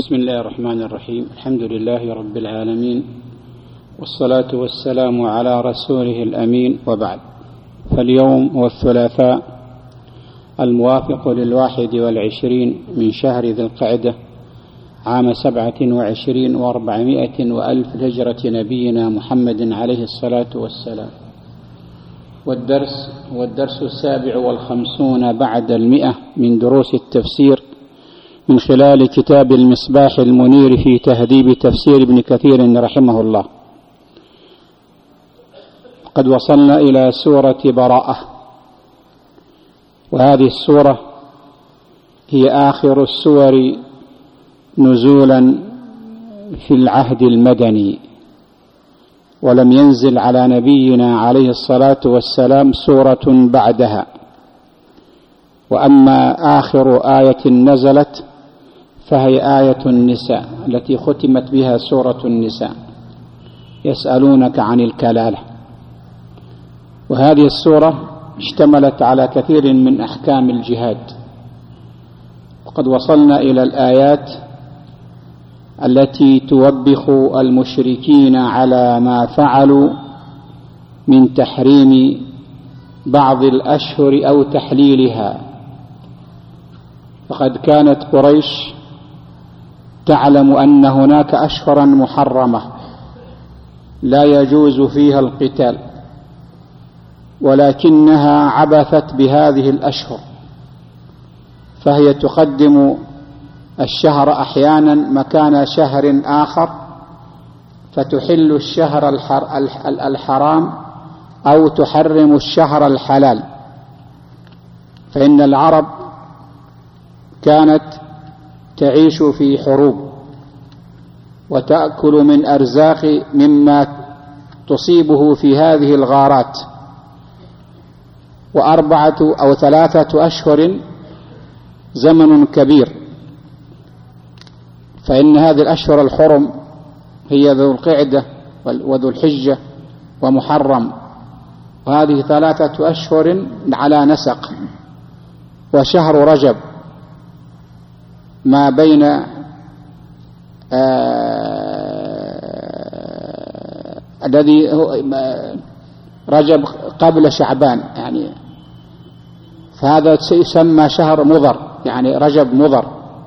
بسم الله الرحمن الرحيم. الحمد لله رب العالمين، والصلاة والسلام على رسوله الأمين، وبعد. فاليوم هو الثلاثاء الموافق 21 من شهر ذي القعدة عام 27 و400 وألف هجرة نبينا محمد عليه الصلاة والسلام. والدرس 57 بعد 100 من دروس التفسير من خلال كتاب المصباح المنير في تهذيب تفسير ابن كثير رحمه الله. قد وصلنا إلى سورة براءة، وهذه السورة هي آخر السور نزولا في العهد المدني، ولم ينزل على نبينا عليه الصلاة والسلام سورة بعدها. وأما آخر آية نزلت فهي آية النساء التي ختمت بها سورة النساء، يسألونك عن الكلالة. وهذه السورة اشتملت على كثير من أحكام الجهاد، وقد وصلنا إلى الآيات التي توبخ المشركين على ما فعلوا من تحريم بعض الأشهر أو تحليلها. فقد كانت قريش تعلم أن هناك أشهرا محرمة لا يجوز فيها القتال، ولكنها عبثت بهذه الأشهر، فهي تقدم الشهر أحيانا مكان شهر آخر، فتحل الشهر الحرام أو تحرم الشهر الحلال. فإن العرب كانت تعيش في حروب وتأكل من أرزاق مما تصيبه في هذه الغارات، 4 أو 3 أشهر زمن كبير، فإن هذه الأشهر الحرم هي ذو القعدة وذو الحجة ومحرم، وهذه 3 أشهر على نسق. وشهر رجب ما بين الذي رجب قبل شعبان، يعني فهذا يسمى شهر مضر، يعني رجب مضر.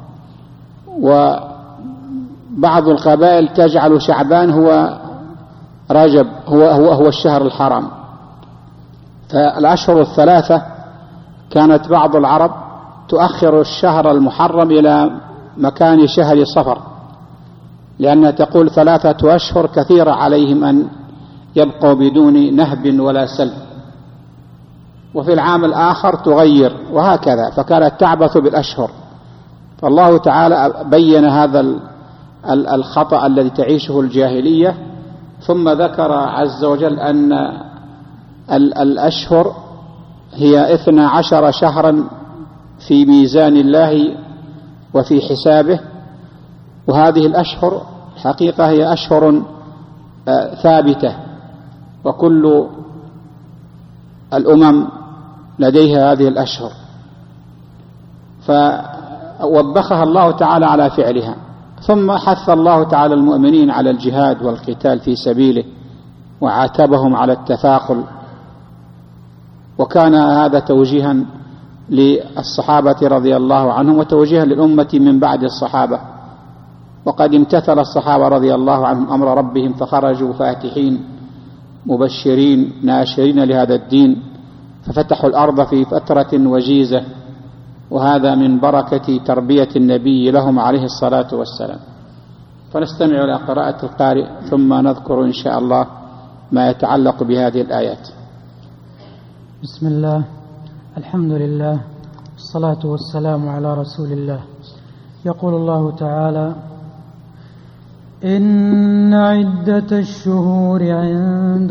وبعض القبائل تجعل شعبان هو رجب، هو الشهر الحرام. فالأشهر ال3 كانت بعض العرب تؤخر الشهر المحرم إلى مكان شهر صفر، لأنها تقول 3 أشهر كثيرة عليهم أن يبقوا بدون نهب ولا سلب، وفي العام الآخر تغير، وهكذا. فكانت تعبث بالأشهر. فالله تعالى بين هذا الخطأ الذي تعيشه الجاهلية، ثم ذكر عز وجل أن الأشهر هي 12 شهرا في ميزان الله وفي حسابه. وهذه الأشهر حقيقة هي أشهر ثابتة، وكل الأمم لديها هذه الأشهر، فوبخها الله تعالى على فعلها. ثم حث الله تعالى المؤمنين على الجهاد والقتال في سبيله، وعاتبهم على التثاقل. وكان هذا توجيها للصحابة رضي الله عنهم، وتوجيها للأمة من بعد الصحابة. وقد امتثل الصحابة رضي الله عنهم أمر ربهم، فخرجوا فاتحين مبشرين ناشرين لهذا الدين، ففتحوا الأرض في فترة وجيزة، وهذا من بركة تربية النبي لهم عليه الصلاة والسلام. فنستمع إلى قراءة القارئ، ثم نذكر إن شاء الله ما يتعلق بهذه الآيات. بسم الله، الحمد لله، الصلاة والسلام على رسول الله. يقول الله تعالى: إن عدة الشهور عند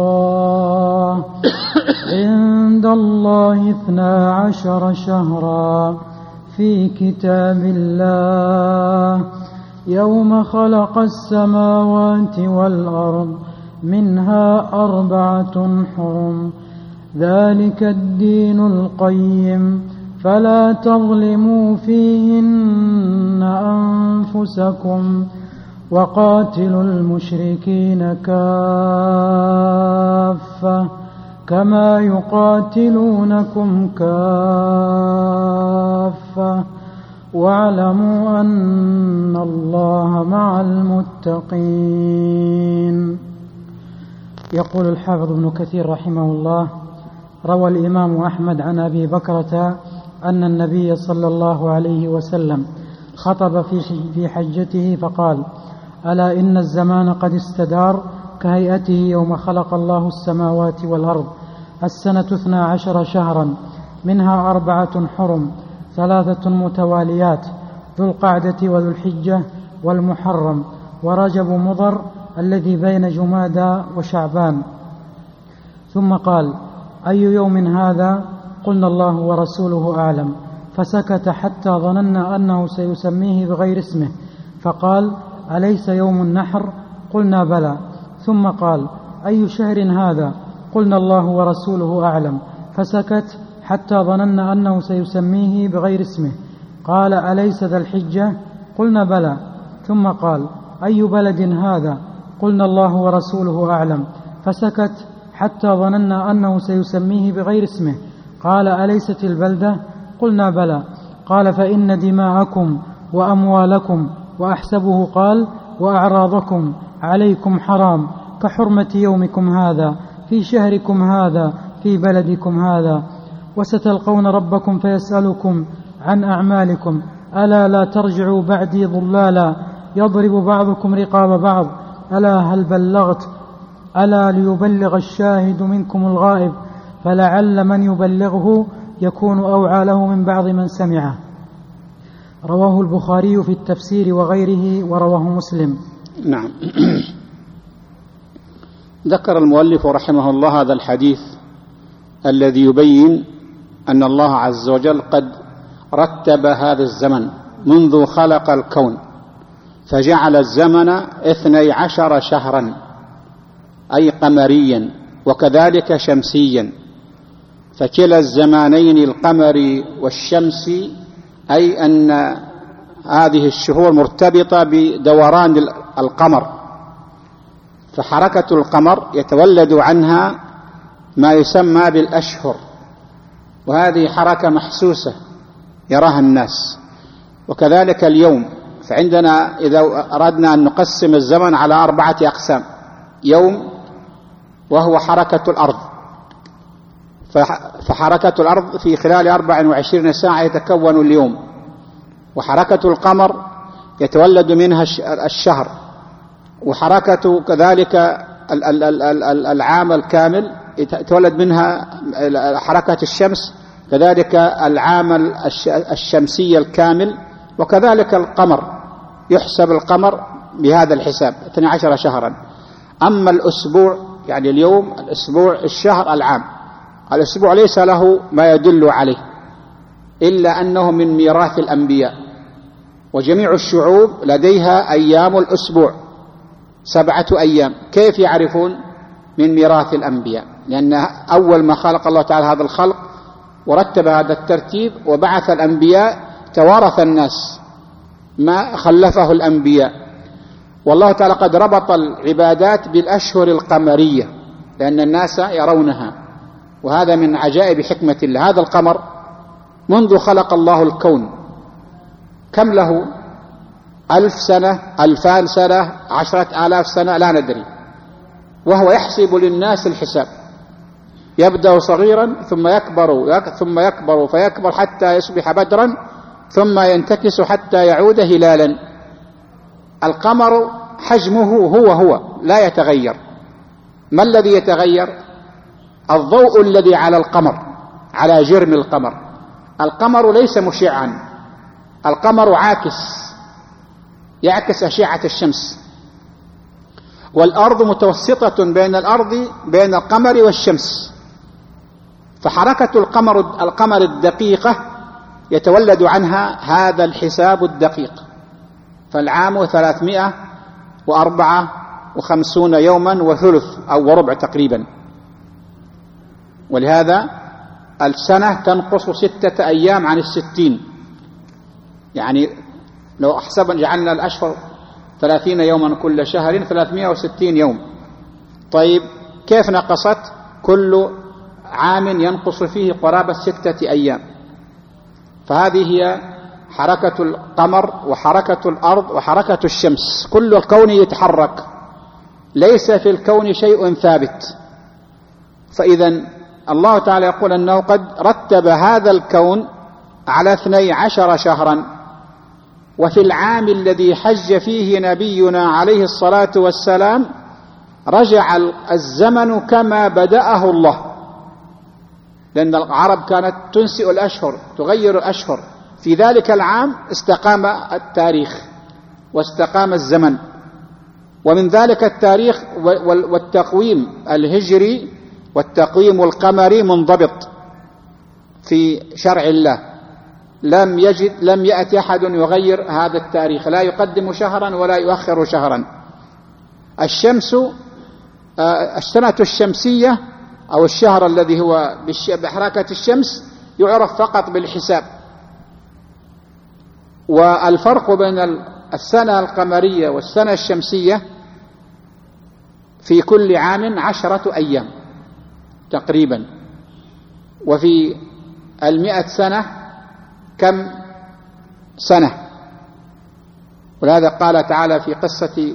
الله 12 شهرا في كتاب الله يوم خلق السماوات والأرض منها 4 حرم، ذلك الدين القيم، فلا تظلموا فيهن أنفسكم وقاتلوا المشركين كافة كما يقاتلونكم كافة واعلموا أن الله مع المتقين. يقول الحافظ ابن كثير رحمه الله: روى الإمام أحمد عن أبي بكرة أن النبي صلى الله عليه وسلم خطب في حجته فقال: ألا إن الزمان قد استدار كهيئته يوم خلق الله السماوات والأرض، السنة 12 شهرا، منها 4 حرم، 3 متواليات، ذو القعدة وذو الحجة والمحرم ورجب مضر الذي بين جمادى وشعبان. ثم قال: أي يوم هذا؟ قلنا: الله ورسوله أعلم. فسكت حتى ظننا أنه سيسميه بغير اسمه، فقال: أليس يوم النحر؟ قلنا: بلى. ثم قال: أي شهر هذا؟ قلنا: الله ورسوله أعلم. فسكت حتى ظننا أنه سيسميه بغير اسمه، قال: أليس ذا الحجة؟ قلنا: بلى. ثم قال: أي بلد هذا؟ قلنا: الله ورسوله أعلم. فسكت حتى ظننا أنه سيسميه بغير اسمه، قال: أليست البلدة؟ قلنا: بلى. قال: فإن دماءكم وأموالكم، وأحسبه قال: وأعراضكم عليكم حرام كحرمة يومكم هذا في شهركم هذا في بلدكم هذا، وستلقون ربكم فيسألكم عن أعمالكم، ألا لا ترجعوا بعدي ضلالا يضرب بعضكم رقاب بعض، ألا هل بلغت؟ ألا ليبلغ الشاهد منكم الغائب، فلعل من يبلغه يكون أوعى له من بعض من سمعه. رواه البخاري في التفسير وغيره، ورواه مسلم. نعم. ذكر المؤلف رحمه الله هذا الحديث الذي يبين أن الله عز وجل قد رتب هذا الزمن منذ خلق الكون، فجعل الزمن 12 شهرا، أي قمريا، وكذلك شمسيا، فكلا الزمانين القمري والشمسي، أي أن هذه الشهور مرتبطة بدوران القمر، فحركة القمر يتولد عنها ما يسمى بالأشهر، وهذه حركة محسوسة يراها الناس. وكذلك اليوم، فعندنا إذا أردنا أن نقسم الزمن على 4 أقسام: يوم وهو حركة الأرض، فحركة الأرض في خلال 24 ساعة يتكون اليوم، وحركة القمر يتولد منها الشهر، وحركة كذلك العام الكامل يتولد منها حركة الشمس، كذلك العام الشمسي الكامل، وكذلك القمر يحسب القمر بهذا الحساب 12 شهرا. أما الأسبوع، يعني اليوم، الأسبوع، الشهر، العام، الأسبوع ليس له ما يدل عليه إلا أنه من ميراث الأنبياء، وجميع الشعوب لديها أيام الأسبوع 7 أيام. كيف يعرفون؟ من ميراث الأنبياء، لأن أول ما خلق الله تعالى هذا الخلق ورتب هذا الترتيب وبعث الأنبياء، توارث الناس ما خلفه الأنبياء. والله تعالى قد ربط العبادات بالأشهر القمرية لأن الناس يرونها، وهذا من عجائب حكمة الله. هذا القمر منذ خلق الله الكون كم له؟ 1000 سنة، 2000 سنة، 10,000 سنة، لا ندري، وهو يحسب للناس الحساب. يبدأ صغيرا ثم يكبر فيكبر حتى يصبح بدرا، ثم ينتكس حتى يعود هلالا. القمر حجمه هو لا يتغير. ما الذي يتغير؟ الضوء الذي على القمر، على جرم القمر. القمر ليس مشعا، القمر عاكس، يعكس أشعة الشمس. والأرض متوسطة بين القمر والشمس، فحركة القمر الدقيقة يتولد عنها هذا الحساب الدقيق. فالعام 354 يوما وثلث أو وربع تقريبا، ولهذا السنة تنقص 6 أيام عن 60، يعني لو أحسبا جعلنا الأشهر 30 يوما كل شهر 360 يوم. طيب كيف نقصت؟ كل عام ينقص فيه قرابة 6 أيام. فهذه هي حركة القمر وحركة الأرض وحركة الشمس، كل الكون يتحرك، ليس في الكون شيء ثابت. فإذا الله تعالى يقول أنه قد رتب هذا الكون على 12 شهرا. وفي العام الذي حج فيه نبينا عليه الصلاة والسلام رجع الزمن كما بدأه الله، لأن العرب كانت تنسئ الأشهر، تغير الأشهر. في ذلك العام استقام التاريخ واستقام الزمن. ومن ذلك التاريخ والتقويم الهجري والتقويم القمري منضبط في شرع الله، لم يأتي أحد يغير هذا التاريخ، لا يقدم شهرا ولا يؤخر شهرا. السنة الشمسية أو الشهر الذي هو بحركة الشمس يعرف فقط بالحساب. والفرق بين السنة القمرية والسنة الشمسية في كل عام 10 أيام تقريبا. وفي 100 سنة كم سنة؟ ولهذا قال تعالى في قصة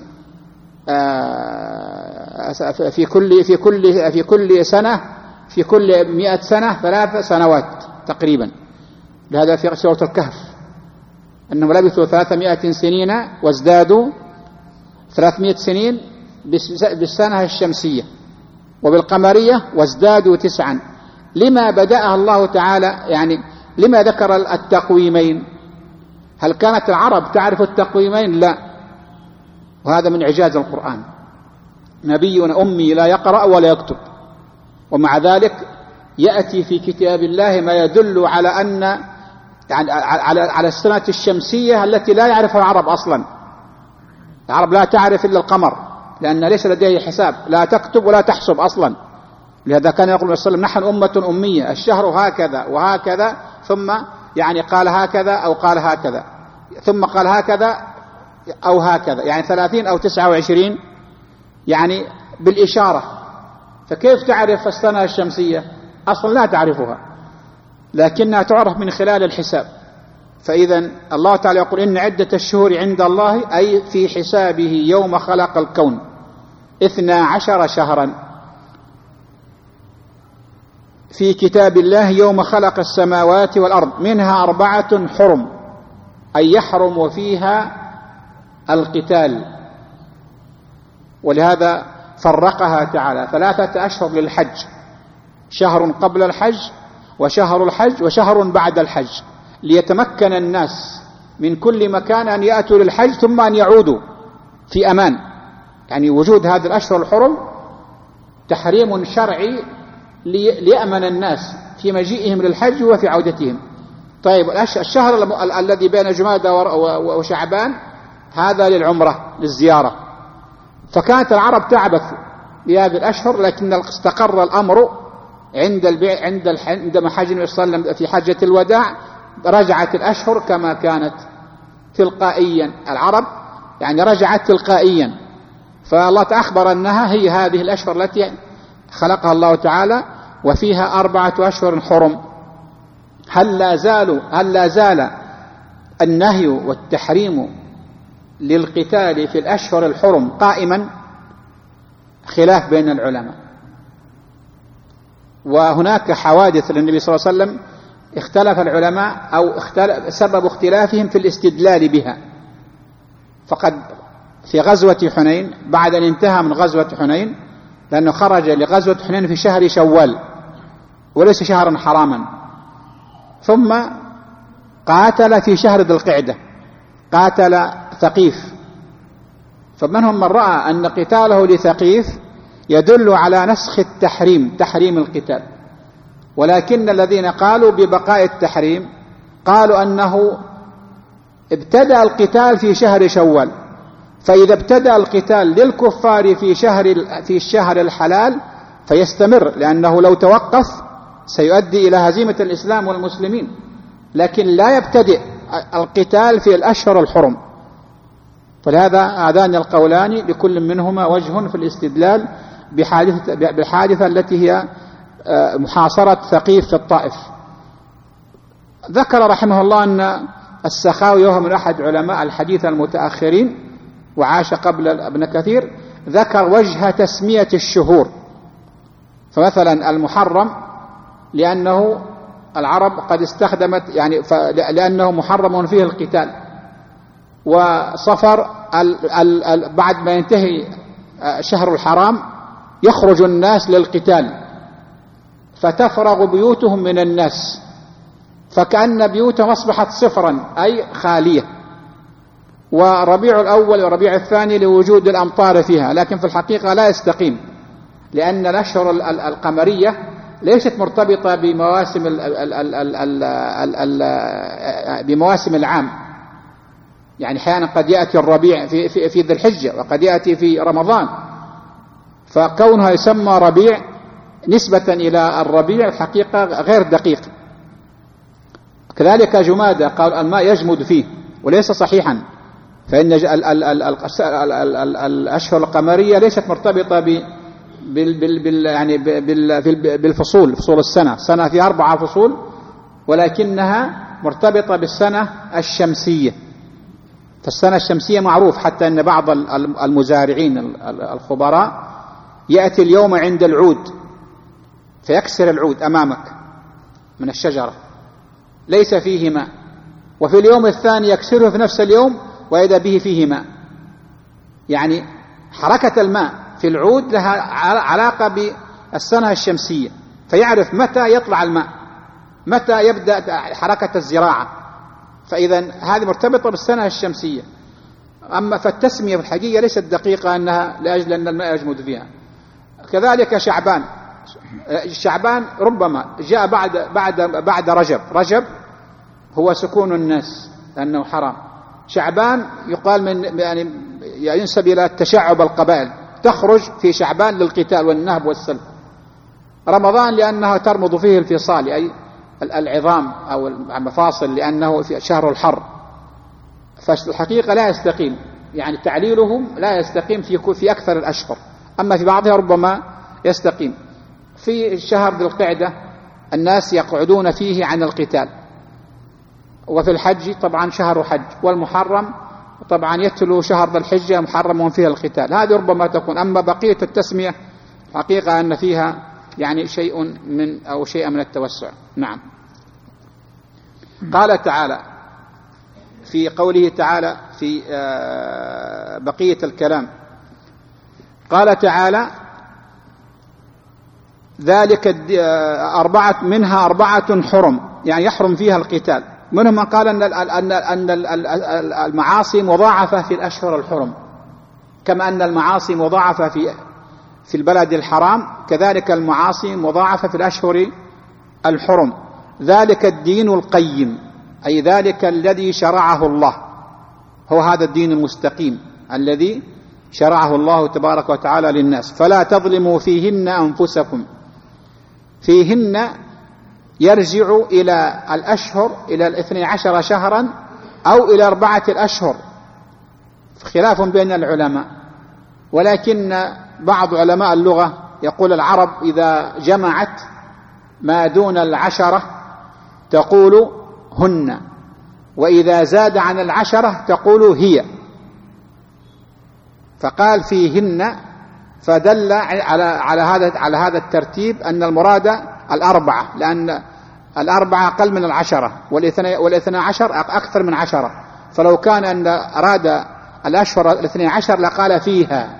في كل سنة، في كل 100 سنة 3 سنوات تقريبا. لهذا في سورة الكهف أنهم لبثوا 300 سنين وازدادوا 300 سنين بالسنة الشمسية، وبالقمرية وازدادوا 9. لما بدأها الله تعالى؟ يعني لما ذكر التقويمين؟ هل كانت العرب تعرف التقويمين؟ لا. وهذا من إعجاز القرآن. نبينا أمي لا يقرأ ولا يكتب، ومع ذلك يأتي في كتاب الله ما يدل على أن يعني على السنة الشمسية التي لا يعرفها العرب أصلا. العرب لا تعرف إلا القمر، لأن ليس لديه حساب، لا تكتب ولا تحسب أصلا. لهذا كان يقول صلى الله عليه وسلم: نحن أمة أمية، الشهر هكذا وهكذا، ثم يعني قال هكذا أو قال هكذا، ثم قال هكذا أو هكذا، يعني 30 أو 29 يعني بالإشارة. فكيف تعرف السنة الشمسية؟ أصلا لا تعرفها، لكنها تعرف من خلال الحساب. فإذا الله تعالى يقول: إن عدة الشهور عند الله أي في حسابه يوم خلق الكون 12 شهرا في كتاب الله يوم خلق السماوات والأرض منها 4 حرم، أي يحرم فيها القتال. ولهذا فرقها تعالى 3 أشهر للحج: شهر قبل الحج، وشهر الحج، وشهر بعد الحج، ليتمكن الناس من كل مكان أن يأتوا للحج ثم أن يعودوا في أمان. يعني وجود هذه الأشهر الحرم تحريم شرعي ليأمن الناس في مجيئهم للحج وفي عودتهم. طيب الشهر الذي بين جمادى وشعبان هذا للعمرة للزيارة. فكانت العرب تعبث بهذه الأشهر، لكن استقر الأمر عندما حج النبي صلى الله عليه وسلم في حجة الوداع، رجعت الأشهر كما كانت تلقائيا. العرب يعني رجعت تلقائيا. فالله أخبر أنها هي هذه الأشهر التي خلقها الله تعالى، وفيها 4 أشهر حرم. هل لا زال النهي والتحريم للقتال في الأشهر الحرم قائما؟ خلاف بين العلماء. وهناك حوادث للنبي صلى الله عليه وسلم اختلف العلماء أو سبب اختلافهم في الاستدلال بها. فقد في غزوة حنين، بعد أن انتهى من غزوة حنين، لأنه خرج لغزوة حنين في شهر شوال وليس شهرا حراما، ثم قاتل في شهر ذي القعدة، قاتل ثقيف. فمنهم من رأى أن قتاله لثقيف يدل على نسخ التحريم، تحريم القتال. ولكن الذين قالوا ببقاء التحريم قالوا أنه ابتدأ القتال في شهر شوال، فإذا ابتدأ القتال للكفار في الشهر الحلال فيستمر، لأنه لو توقف سيؤدي إلى هزيمة الإسلام والمسلمين. لكن لا يبتدئ القتال في الأشهر الحرم. فلهذا هذان القولان لكل منهما وجه في الاستدلال بالحادثة التي هي محاصرة ثقيف في الطائف. ذكر رحمه الله أن السخاوي وهو من أحد علماء الحديث المتأخرين وعاش قبل ابن كثير ذكر وجه تسمية الشهور. فمثلا المحرم لأنه العرب قد استخدمت يعني لأنه محرم فيه القتال، وصفر بعد ما ينتهي شهر الحرام يخرج الناس للقتال فتفرغ بيوتهم من الناس، فكأن بيوتهم أصبحت صفرا أي خالية. وربيع الأول وربيع الثاني لوجود الأمطار فيها، لكن في الحقيقة لا يستقيم، لأن الأشهر القمرية ليست مرتبطة بمواسم العام. يعني أحيانا قد يأتي الربيع في ذي الحجة وقد يأتي في رمضان، فكونها يسمى ربيع نسبة إلى الربيع الحقيقة غير دقيق. كذلك جمادى قال الماء يجمد فيه، وليس صحيحا، فإن الأشهر القمرية ليست مرتبطة بالفصول، فصول السنة في 4 فصول، ولكنها مرتبطة بالسنة الشمسية. فالسنة الشمسية معروف، حتى أن بعض المزارعين الخبراء يأتي اليوم عند العود فيكسر العود أمامك من الشجرة ليس فيه ماء، وفي اليوم الثاني يكسره في نفس اليوم وإذا به فيه ماء. يعني حركة الماء في العود لها علاقة بالسنة الشمسية، فيعرف متى يطلع الماء، متى يبدأ حركة الزراعة. فإذا هذه مرتبطة بالسنة الشمسية. أما فالتسمية في الحقيقة ليست دقيقة أنها لأجل أن الماء يجمد فيها. كذلك شعبان ربما جاء بعد رجب هو سكون الناس لأنه حرام. شعبان يقال من يعني ينسب إلى التشعب القبائل، تخرج في شعبان للقتال والنهب والسلب. رمضان لأنها ترمض فيه الفصال أي العظام أو المفاصل، لأنه في شهر الحر. فالحقيقة لا يستقيم، يعني تعليلهم لا يستقيم في أكثر الأشهر، أما في بعضها ربما يستقيم. في شهر ذي القعدة الناس يقعدون فيه عن القتال، وفي الحج طبعا شهر حج، والمحرم طبعا يتلو شهر ذي الحجة محرم فيها القتال. هذه ربما تكون. أما بقية التسمية حقيقة أن فيها يعني شيء من التوسع. نعم. قال تعالى في قوله تعالى في بقية الكلام، قال تعالى ذلك منها 4 حرم، يعني يحرم فيها القتال. منهم من قال أن المعاصي مضاعفة في الأشهر الحرم، كما أن المعاصي مضاعفة في البلد الحرام، كذلك المعاصي مضاعفة في الأشهر الحرم. ذلك الدين القيم، أي ذلك الذي شرعه الله، هو هذا الدين المستقيم الذي شرعه الله تبارك وتعالى للناس. فلا تظلموا فيهن أنفسكم. فيهن يرجع إلى الأشهر، إلى 12 شهرا أو إلى 4 أشهر، خلاف بين العلماء. ولكن بعض علماء اللغة يقول العرب إذا جمعت ما دون 10 تقول هن، وإذا زاد عن 10 تقول هي. فقال فيهن، فدل على هذا الترتيب أن المراد 4، لأن 4 أقل من 10 وال12 أكثر من 10. فلو كان أن أراد الأشهر 12 لقال فيها.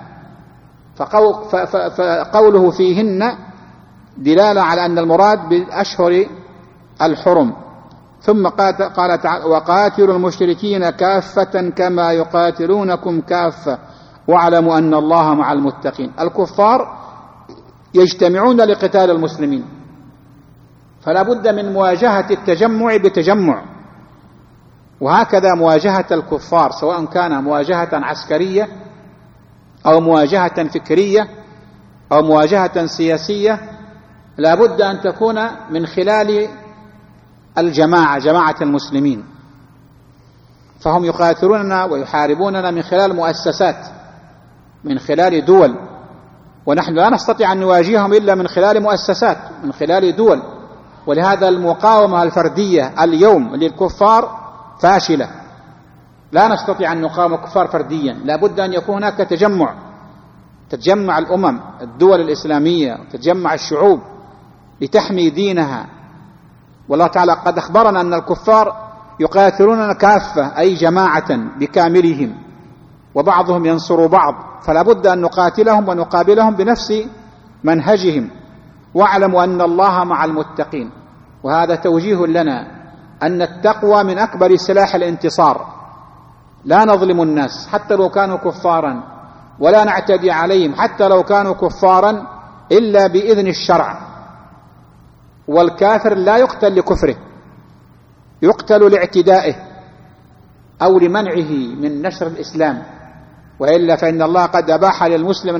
فقوله فيهن دلالة على أن المراد بالأشهر الحرم. ثم قال تعالى وقاتلوا المشركين كافة كما يقاتلونكم كافة واعلموا أن الله مع المتقين. الكفار يجتمعون لقتال المسلمين، فلا بد من مواجهة التجمع بتجمع، وهكذا مواجهة الكفار سواء كان مواجهة عسكرية أو مواجهة فكرية أو مواجهة سياسية، لا بد أن تكون من خلال الجماعة، جماعة المسلمين، فهم يقاتلوننا ويحاربوننا من خلال مؤسسات، من خلال دول، ونحن لا نستطيع أن نواجههم إلا من خلال مؤسسات، من خلال دول. ولهذا المقاومة الفردية اليوم للكفار فاشلة، لا نستطيع أن نقاوم الكفار فرديا، لا بد أن يكون هناك تجمع الأمم، الدول الإسلامية، تجمع الشعوب لتحمي دينها. والله تعالى قد أخبرنا أن الكفار يقاتلوننا كافة، أي جماعة بكاملهم، وبعضهم ينصر بعض، فلا بد أن نقاتلهم ونقابلهم بنفس منهجهم. واعلموا أن الله مع المتقين. وهذا توجيه لنا أن التقوى من أكبر سلاح الانتصار، لا نظلم الناس حتى لو كانوا كفارا، ولا نعتدي عليهم حتى لو كانوا كفارا إلا بإذن الشرع. والكافر لا يقتل لكفره، يقتل لاعتدائه أو لمنعه من نشر الإسلام، وإلا فإن الله قد أباح للمسلم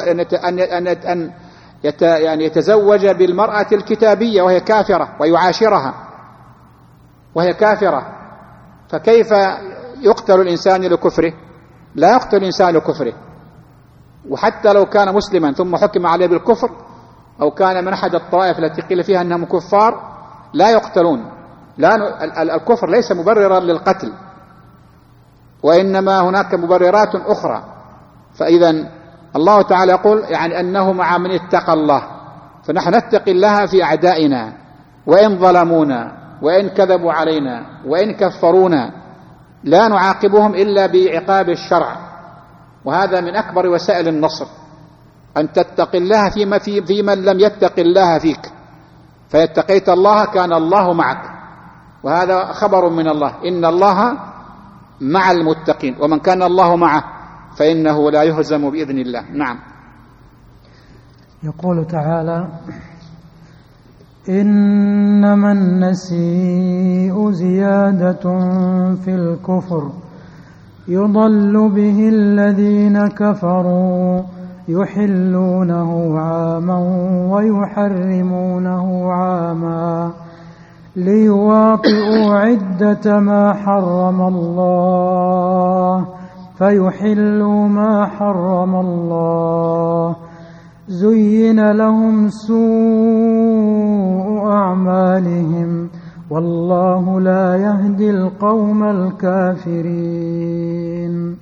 أن يتزوج بالمرأة الكتابية وهي كافرة ويعاشرها وهي كافرة، فكيف يقتل الإنسان لكفره؟ لا يقتل الإنسان لكفره. وحتى لو كان مسلما ثم حكم عليه بالكفر، أو كان من أحد الطوائف التي قيل فيها أنهم كفار، لا يقتلون. الكفر ليس مبررا للقتل، وإنما هناك مبررات أخرى. فإذا الله تعالى يقول يعني أنه مع من اتقى الله، فنحن نتقي الله في أعدائنا، وإن ظلمونا، وإن كذبوا علينا، وإن كفرونا، لا نعاقبهم إلا بعقاب الشرع. وهذا من أكبر وسائل النصر، أن تتقي الله في من لم يتق الله فيك، فيتقيت الله كان الله معك. وهذا خبر من الله، إن الله مع المتقين، ومن كان الله معه فإنه لا يهزم بإذن الله. نعم. يقول تعالى: إنما النسيء زيادة في الكفر يضل به الذين كفروا يحلونه عاما ويحرمونه عاما ليواطئوا عدة ما حرم الله فيحلوا ما حرم الله زين لهم سوء أعمالهم والله لا يهدي القوم الكافرين.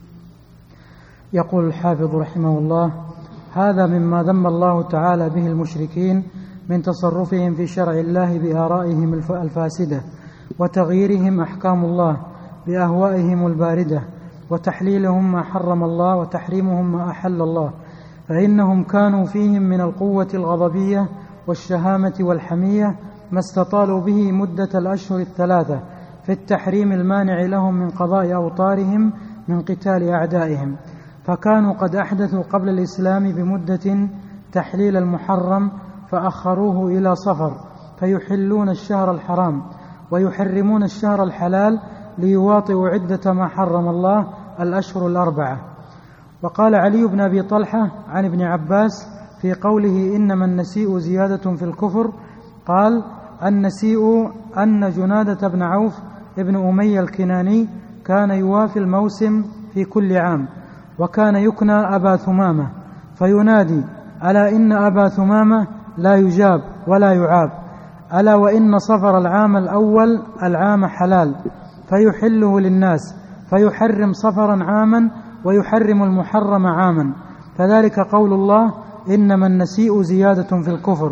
يقول الحافظ رحمه الله: هذا مما ذم الله تعالى به المشركين من تصرفهم في شرع الله بآرائهم الفاسدة، وتغييرهم أحكام الله بأهوائهم الباردة، وتحليلهم ما حرم الله وتحريمهم ما أحل الله، فإنهم كانوا فيهم من القوة الغضبية والشهامة والحمية ما استطالوا به مدة الأشهر الثلاثة في التحريم المانع لهم من قضاء أوطارهم من قتال أعدائهم، فكانوا قد أحدثوا قبل الإسلام بمدة تحليل المحرم فأخروه إلى صفر، فيحلون الشهر الحرام ويحرمون الشهر الحلال ليواطئوا عدة ما حرم الله الأشهر الأربعة. وقال علي بن أبي طلحة عن ابن عباس في قوله إنما النسيء زيادة في الكفر، قال: النسيء أن جنادة بن عوف ابن أمية الكناني كان يوافي الموسم في كل عام، وكان يكنى أبا ثمامة، فينادي: ألا إن أبا ثمامة لا يجاب ولا يعاب، ألا وإن صفر العام الأول العام حلال، فيحله للناس، فيحرم صفرا عاما ويحرم المحرم عاما، فذلك قول الله: إنما النسيء زيادة في الكفر.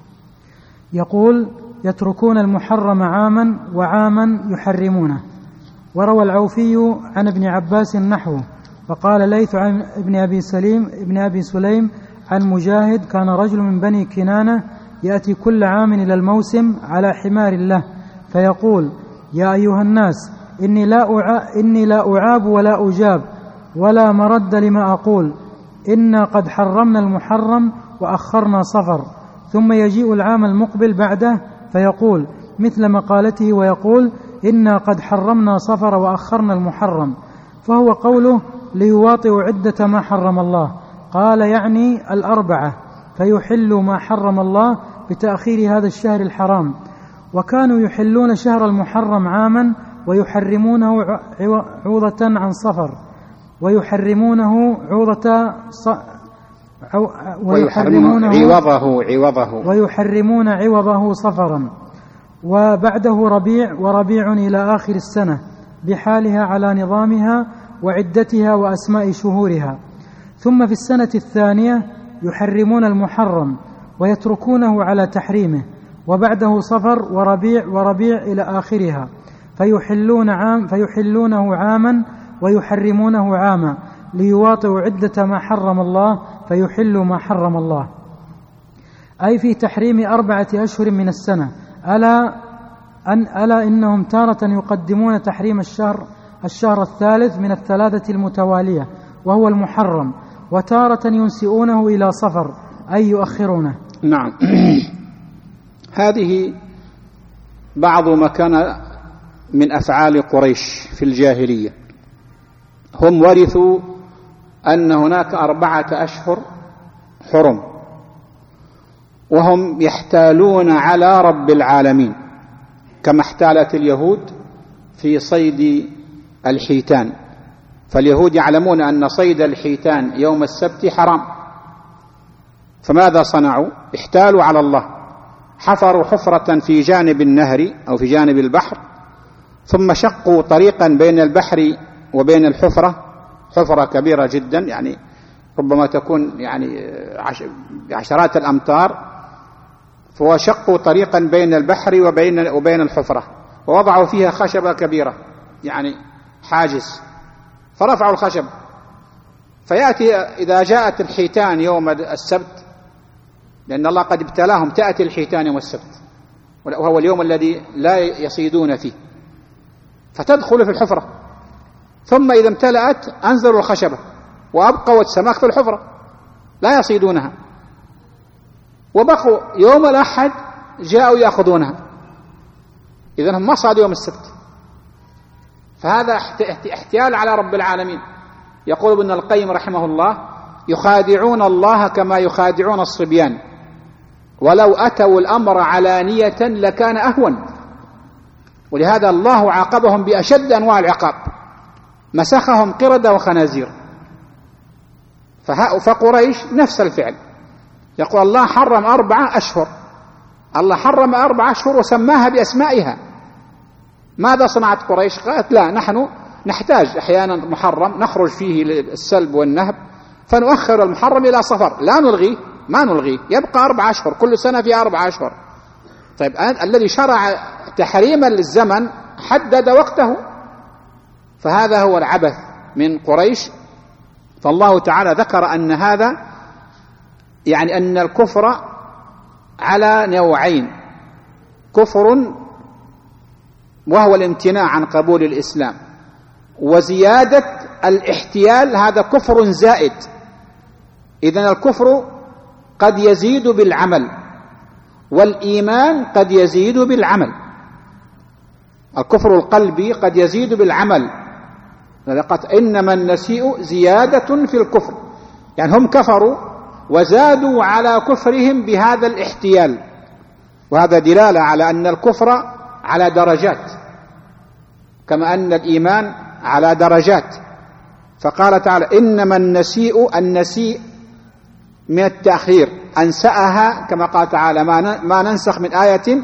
يقول: يتركون المحرم عاما وعاما يحرمونه. وروى العوفي عن ابن عباس نحوه. وقال ليث عن ابن أبي سليم عن مجاهد: كان رجل من بني كنانة يأتي كل عام إلى الموسم على حمار له، فيقول: يا أيها الناس، إني لا أعاب ولا أجاب ولا مرد لما أقول، إنا قد حرمنا المحرم وأخرنا صفر. ثم يجيء العام المقبل بعده فيقول مثل مقالته ويقول: إنا قد حرمنا صفر وأخرنا المحرم، فهو قوله ليواطئوا عدة ما حرم الله، قال يعني الأربعة، فيحل ما حرم الله بتأخير هذا الشهر الحرام. وكانوا يحلون شهر المحرم عاما ويحرمونه عوضة عن صفر، ويحرمونه ويحرمون عوضه صفرا، وبعده ربيع وربيع إلى آخر السنة بحالها على نظامها وعدتها وأسماء شهورها. ثم في السنة الثانية يحرمون المحرم ويتركونه على تحريمه، وبعده صفر وربيع إلى آخرها، فيحلونه عاما ويحرمونه عاما ليواطئوا عدة ما حرم الله فيحلوا ما حرم الله، أي في تحريم 4 أشهر من السنة. ألا إنهم تارة يقدمون تحريم الشهر الثالث من 3 المتوالية وهو المحرم، وتارة ينسئونه إلى صفر أي يؤخرونه. نعم. هذه بعض ما كان من أفعال قريش في الجاهلية. هم ورثوا أن هناك 4 أشهر حرم، وهم يحتالون على رب العالمين كما احتالت اليهود في صيد الحيتان. فاليهود يعلمون أن صيد الحيتان يوم السبت حرام، فماذا صنعوا؟ احتالوا على الله، حفروا حفرة في جانب النهر أو في جانب البحر، ثم شقوا طريقا بين البحر وبين الحفرة، حفرة كبيرة جدا يعني ربما تكون يعني 10 الأمتار، فشقوا طريقا بين البحر وبين الحفرة، ووضعوا فيها خشبة كبيرة يعني حاجز، فرفعوا الخشب. فيأتي إذا جاءت الحيتان يوم السبت، لأن الله قد ابتلاهم، تأتي الحيتان يوم السبت وهو اليوم الذي لا يصيدون فيه، فتدخل في الحفرة، ثم إذا امتلأت أنزلوا الخشبة وأبقوا السمك في الحفرة لا يصيدونها، وبقوا يوم الأحد جاءوا يأخذونها، إذن هم ما صادوا يوم السبت. فهذا احتيال على رب العالمين. يقول ابن القيم رحمه الله: يخادعون الله كما يخادعون الصبيان، ولو أتوا الأمر علانية لكان أهون. ولهذا الله عاقبهم بأشد أنواع العقاب، مسخهم قردة وخنازير. فقريش نفس الفعل، يقول الله حرم 4 أشهر، الله حرم 4 أشهر وسماها بأسمائها. ماذا صنعت قريش؟ قالت لا، نحن نحتاج أحيانا محرم نخرج فيه للسلب والنهب، فنؤخر المحرم إلى صفر، لا نلغيه، ما نلغيه، يبقى 4 أشهر، كل سنة في 4 أشهر. طيب الذي شرع تحريما للزمن حدد وقته، فهذا هو العبث من قريش. فالله تعالى ذكر أن هذا يعني أن الكفر على نوعين: كفر وهو الامتناع عن قبول الإسلام، وزيادة الاحتيال، هذا كفر زائد. إذن الكفر قد يزيد بالعمل، والإيمان قد يزيد بالعمل. الكفر القلبي قد يزيد بالعمل، إنما النسيء زيادة في الكفر، يعني هم كفروا وزادوا على كفرهم بهذا الاحتيال، وهذا دلالة على أن الكفر على درجات كما أن الإيمان على درجات. فقال تعالى: إنما النسيء من التأخير، أنسأها كما قال تعالى: ما ننسخ من آية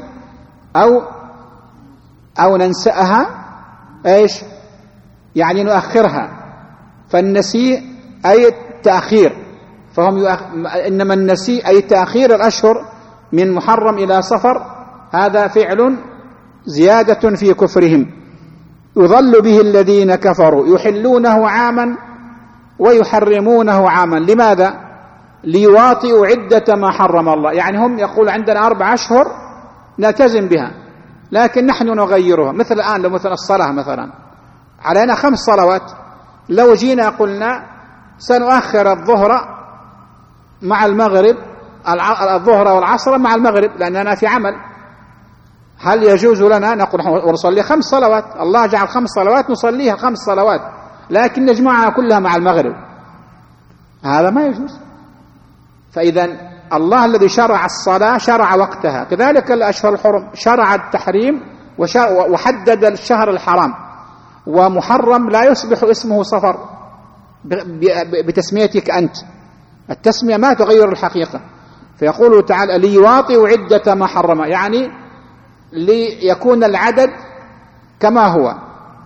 أو ننسأها إيش يعني نؤخرها، فالنسيء أي التأخير، فهم إنما النسيء أي تأخير الأشهر من محرم إلى صفر، هذا فعل زيادة في كفرهم. يضل به الذين كفروا يحلونه عاما ويحرمونه عاما. لماذا؟ ليواطئوا عدة ما حرم الله. يعني هم يقول عندنا 4 أشهر نلتزم بها، لكن نحن نغيرها. مثل الآن لو مثل الصلاة مثلا علينا 5 صلوات، لو جينا قلنا سنؤخر الظهر مع المغرب، الظهر والعصر مع المغرب لأننا في عمل، هل يجوز لنا نقول ونصلي 5 صلوات؟ الله جعل 5 صلوات نصليها 5 صلوات، لكن نجمعها كلها مع المغرب، هذا ما يجوز. فإذا الله الذي شرع الصلاة شرع وقتها، كذلك الأشهر الحرم شرع التحريم وحدد الشهر الحرام، ومحرم لا يصبح اسمه صفر بتسميتك أنت، التسمية ما تغير الحقيقة. فيقول تعالى ليواطئوا عدة ما حرم، يعني ليكون العدد كما هو.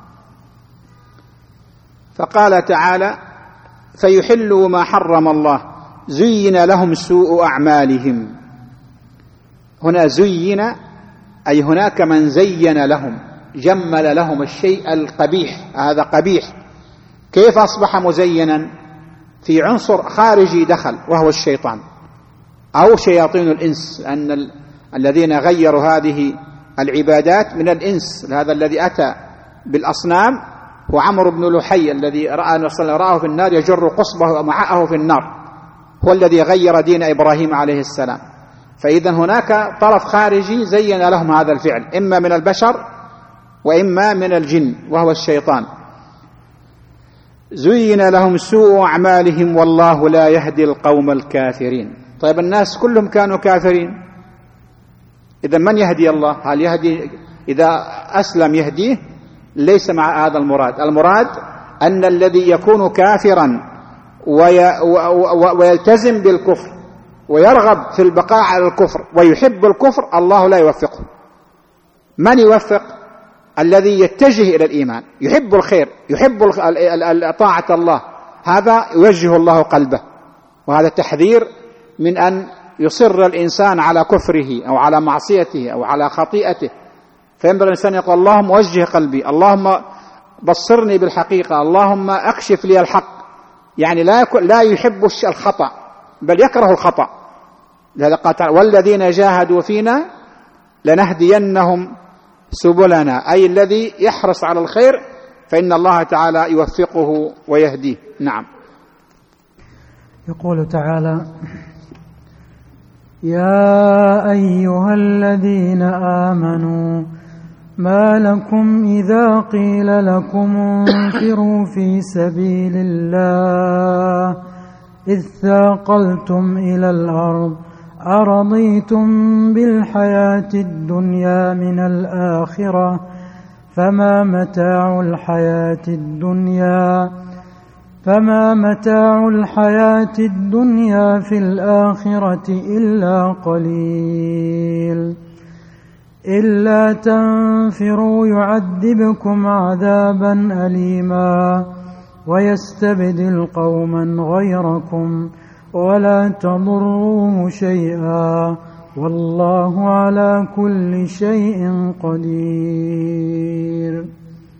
فقال تعالى فيحلوا ما حرم الله زين لهم سوء أعمالهم. هنا زين أي هناك من زين لهم، جمل لهم الشيء القبيح، هذا قبيح. كيف أصبح مزينا؟ في عنصر خارجي دخل وهو الشيطان أو شياطين الإنس، أن الذين غيروا هذه العبادات من الإنس. هذا الذي أتى بالأصنام هو عمرو بن لحي الذي رآه في النار يجر قصبه ومعه في النار، هو الذي غير دين إبراهيم عليه السلام. فإذا هناك طرف خارجي زين لهم هذا الفعل، إما من البشر وإما من الجن وهو الشيطان. زين لهم سوء أعمالهم والله لا يهدي القوم الكافرين. طيب الناس كلهم كانوا كافرين، إذا من يهدي الله؟ هل يهدي إذا أسلم يهديه؟ ليس مع هذا المراد. المراد أن الذي يكون كافرا ويلتزم بالكفر ويرغب في البقاء على الكفر ويحب الكفر الله لا يوفقه. من يوفق؟ الذي يتجه إلى الإيمان، يحب الخير، يحب طاعة الله، هذا يوجه الله قلبه. وهذا تحذير من أن يصر الإنسان على كفره أو على معصيته أو على خطيئته. فينبغي الإنسان يقول اللهم وجه قلبي، اللهم بصرني بالحقيقة، اللهم أكشف لي الحق. يعني لا يحب الخطأ بل يكره الخطأ. لهذا قال تعالى والذين جاهدوا فينا لنهدينهم سبلنا، أي الذي يحرص على الخير فإن الله تعالى يوفقه ويهديه. نعم. يقول تعالى يا أيها الذين آمنوا ما لكم إذا قيل لكم انفروا في سبيل الله إذ ثاقلتم إلى الأرض أرضيتم بالحياة الدنيا من الآخرة فما متاع الحياة الدنيا في الآخرة إلا قليل إلا تنفروا يعذبكم عذابا أليما ويستبدل قوما غيركم ولا تضروه شيئا والله على كل شيء قدير.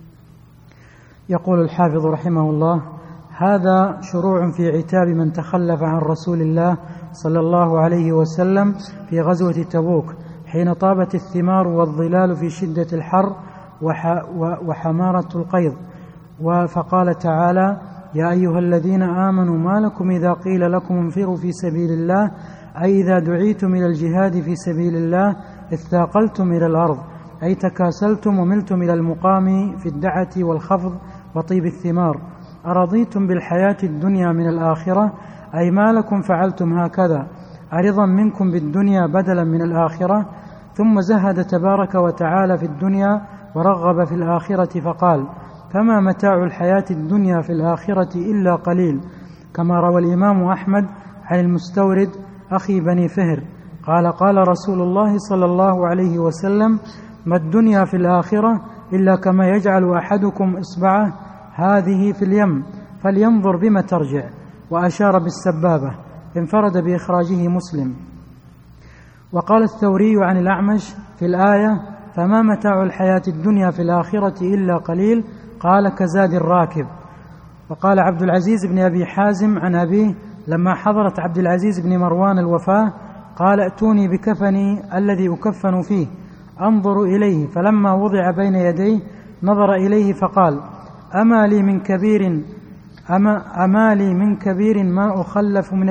يقول الحافظ رحمه الله هذا شروع في عتاب من تخلف عن رسول الله صلى الله عليه وسلم في غزوة تبوك حين طابت الثمار والظلال في شدة الحر وحمارة القيض. فقال تعالى يا أيها الذين آمنوا ما لكم إذا قيل لكم انفروا في سبيل الله أي إذا دعيتم إلى الجهاد في سبيل الله اثاقلتم إلى الأرض أي تكاسلتم وملتم إلى المقام في الدعة والخفض وطيب الثمار. أرضيتم بالحياة الدنيا من الآخرة أي ما لكم فعلتم هكذا أرضا منكم بالدنيا بدلا من الآخرة. ثم زهد تبارك وتعالى في الدنيا ورغب في الآخرة فقال فما متاع الحياة الدنيا في الآخرة إلا قليل. كما روى الإمام أحمد عن المستورد أخي بني فهر قال قال رسول الله صلى الله عليه وسلم ما الدنيا في الآخرة إلا كما يجعل أحدكم إصبعه هذه في اليم فلينظر بما ترجع وأشار بالسبابة. انفرد بإخراجه مسلم. وقال الثوري عن الأعمش في الآية فما متاع الحياة الدنيا في الآخرة إلا قليل قال كزاد الراكب. وقال عبد العزيز بن أبي حازم عن أبيه لما حضرت عبد العزيز بن مروان الوفاة قال ائتوني بكفني الذي أكفن فيه أنظر إليه. فلما وضع بين يديه نظر إليه فقال أما لي من كبير ما أخلف من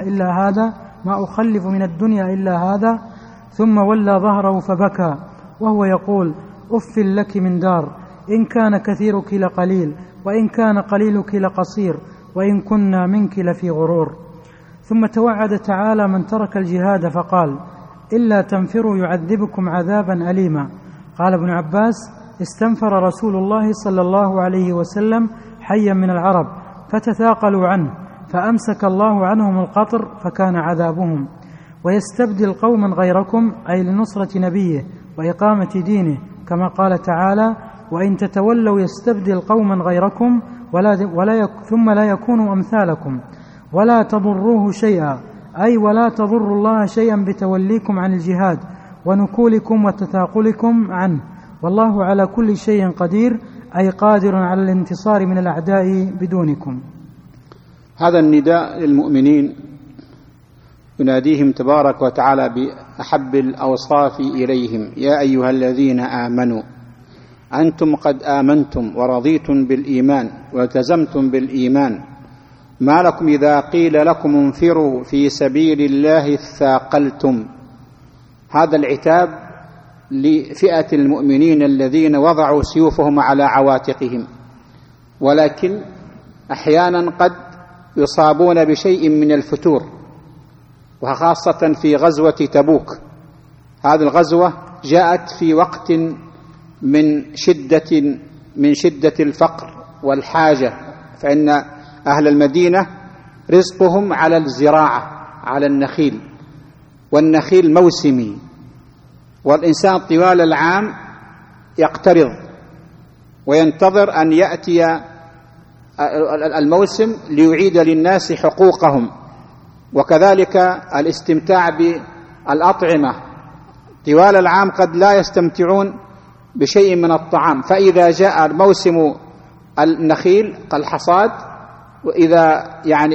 الدنيا إلا هذا. ثم ولى ظهره فبكى وهو يقول أف لك من دار إن كان كثيرك لقليل وإن كان قليلك لقصير وإن كنا منك لفي غرور. ثم توعد تعالى من ترك الجهاد فقال: إلا تنفروا يعذبكم عذابا أليما. قال ابن عباس: استنفر رسول الله صلى الله عليه وسلم حيا من العرب فتثاقلوا عنه فأمسك الله عنهم القطر فكان عذابهم. ويستبدل قوما غيركم، أي لنصرة نبيه وإقامة دينه، كما قال تعالى: وإن تتولوا يستبدل قوما غيركم ثم لا يكونوا أمثالكم ولا تضروه شيئا، أي ولا تضر الله شيئا بتوليكم عن الجهاد ونكولكم وتثاقلكم عنه، والله على كل شيء قدير، أي قادر على الانتصار من الأعداء بدونكم. هذا النداء للمؤمنين يناديهم تبارك وتعالى بأحب الأوصاف إليهم: يا أيها الذين آمنوا أنتم قد آمنتم ورضيتم بالإيمان والتزمتم بالإيمان، ما لكم إذا قيل لكم انفروا في سبيل الله اثاقلتم. هذا العتاب لفئة المؤمنين الذين وضعوا سيوفهم على عواتقهم، ولكن أحيانا قد يصابون بشيء من الفتور، وخاصة في غزوة تبوك. هذه الغزوة جاءت في وقت من شدة الفقر والحاجة، فإن أهل المدينة رزقهم على الزراعة، على النخيل، والنخيل موسمي، والإنسان طوال العام يقترض وينتظر أن يأتي الموسم ليعيد للناس حقوقهم، وكذلك الاستمتاع بالأطعمة. طوال العام قد لا يستمتعون بشيء من الطعام، فإذا جاء موسم النخيل الحصاد، وإذا يعني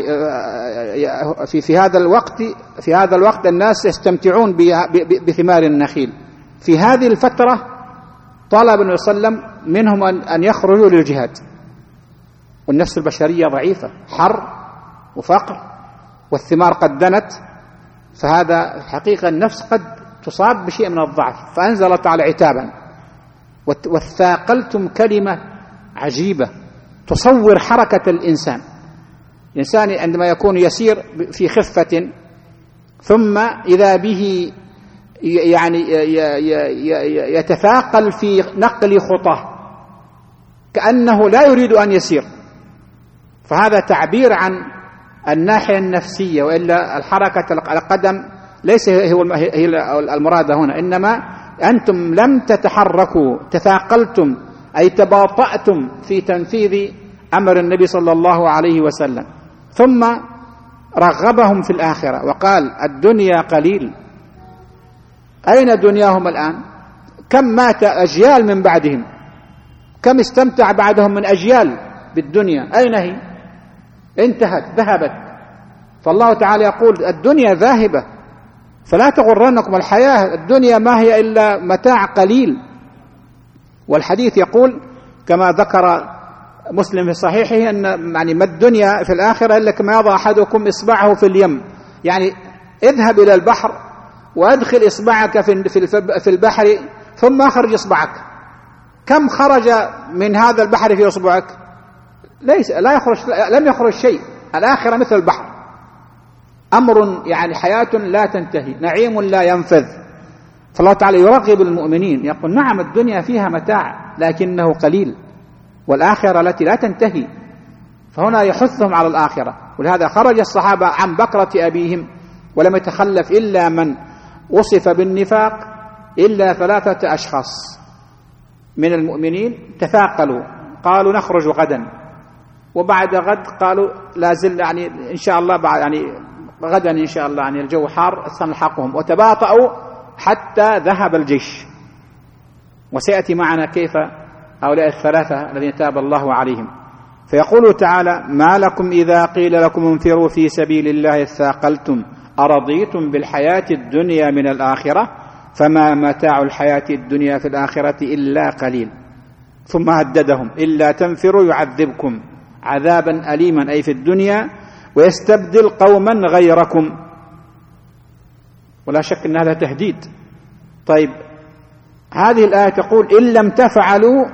في هذا الوقت الناس يستمتعون بثمار النخيل. في هذه الفترة طلب النبي صلى الله عليه وسلم منهم أن يخرجوا للجهاد، والنفس البشرية ضعيفة، حر وفقر والثمار قد دنت، فهذا حقيقة النفس قد تصاب بشيء من الضعف، فأنزل تعالى عتابا. وثاقلتم كلمة عجيبة تصور حركة الإنسان عندما يكون يسير في خفة، ثم إذا به يعني يتثاقل في نقل خطاه كأنه لا يريد أن يسير، فهذا تعبير عن الناحية النفسية، وإلا الحركة القدم ليس هي المراد هنا، إنما أنتم لم تتحركوا، تثاقلتم أي تباطأتم في تنفيذ أمر النبي صلى الله عليه وسلم. ثم رغبهم في الآخرة وقال: الدنيا قليل. أين دنياهم الآن؟ كم مات أجيال من بعدهم، كم استمتع بعدهم من أجيال بالدنيا، أين هي؟ انتهت، ذهبت. فالله تعالى يقول: الدنيا ذاهبة، فلا تغرنكم الحياة الدنيا، ما هي إلا متاع قليل. والحديث يقول كما ذكر مسلم في صحيحه أن يعني ما الدنيا في الآخرة إلا كما يضع أحدكم إصبعه في اليم، يعني اذهب إلى البحر وأدخل إصبعك في البحر ثم أخرج إصبعك، كم خرج من هذا البحر في إصبعك؟ لم يخرج شيء. الآخرة مثل البحر، أمر يعني حياة لا تنتهي، نعيم لا ينفذ. فالله تعالى يرغب المؤمنين، يقول: نعم الدنيا فيها متاع لكنه قليل، والآخرة التي لا تنتهي. فهنا يحثهم على الآخرة. ولهذا خرج الصحابة عن بكرة أبيهم، ولم يتخلف إلا من وصف بالنفاق إلا 3 أشخاص من المؤمنين تثاقلوا، قالوا: نخرج غدا، وبعد غد قالوا: لا زل يعني إن شاء الله يعني غدا إن شاء الله يعني الجو حار سنلحقهم، وتباطؤوا حتى ذهب الجيش. وسيأتي معنا كيف هؤلاء 3 الذين تاب الله عليهم. فيقول تعالى: ما لكم إذا قيل لكم انفروا في سبيل الله اثاقلتم أرضيتم بالحياة الدنيا من الآخرة فما متاع الحياة الدنيا في الآخرة إلا قليل. ثم هددهم: إلا تنفروا يعذبكم عذابا أليما، أي في الدنيا، ويستبدل قوما غيركم. ولا شك أن هذا تهديد. طيب، هذه الآية تقول: إن لم تفعلوا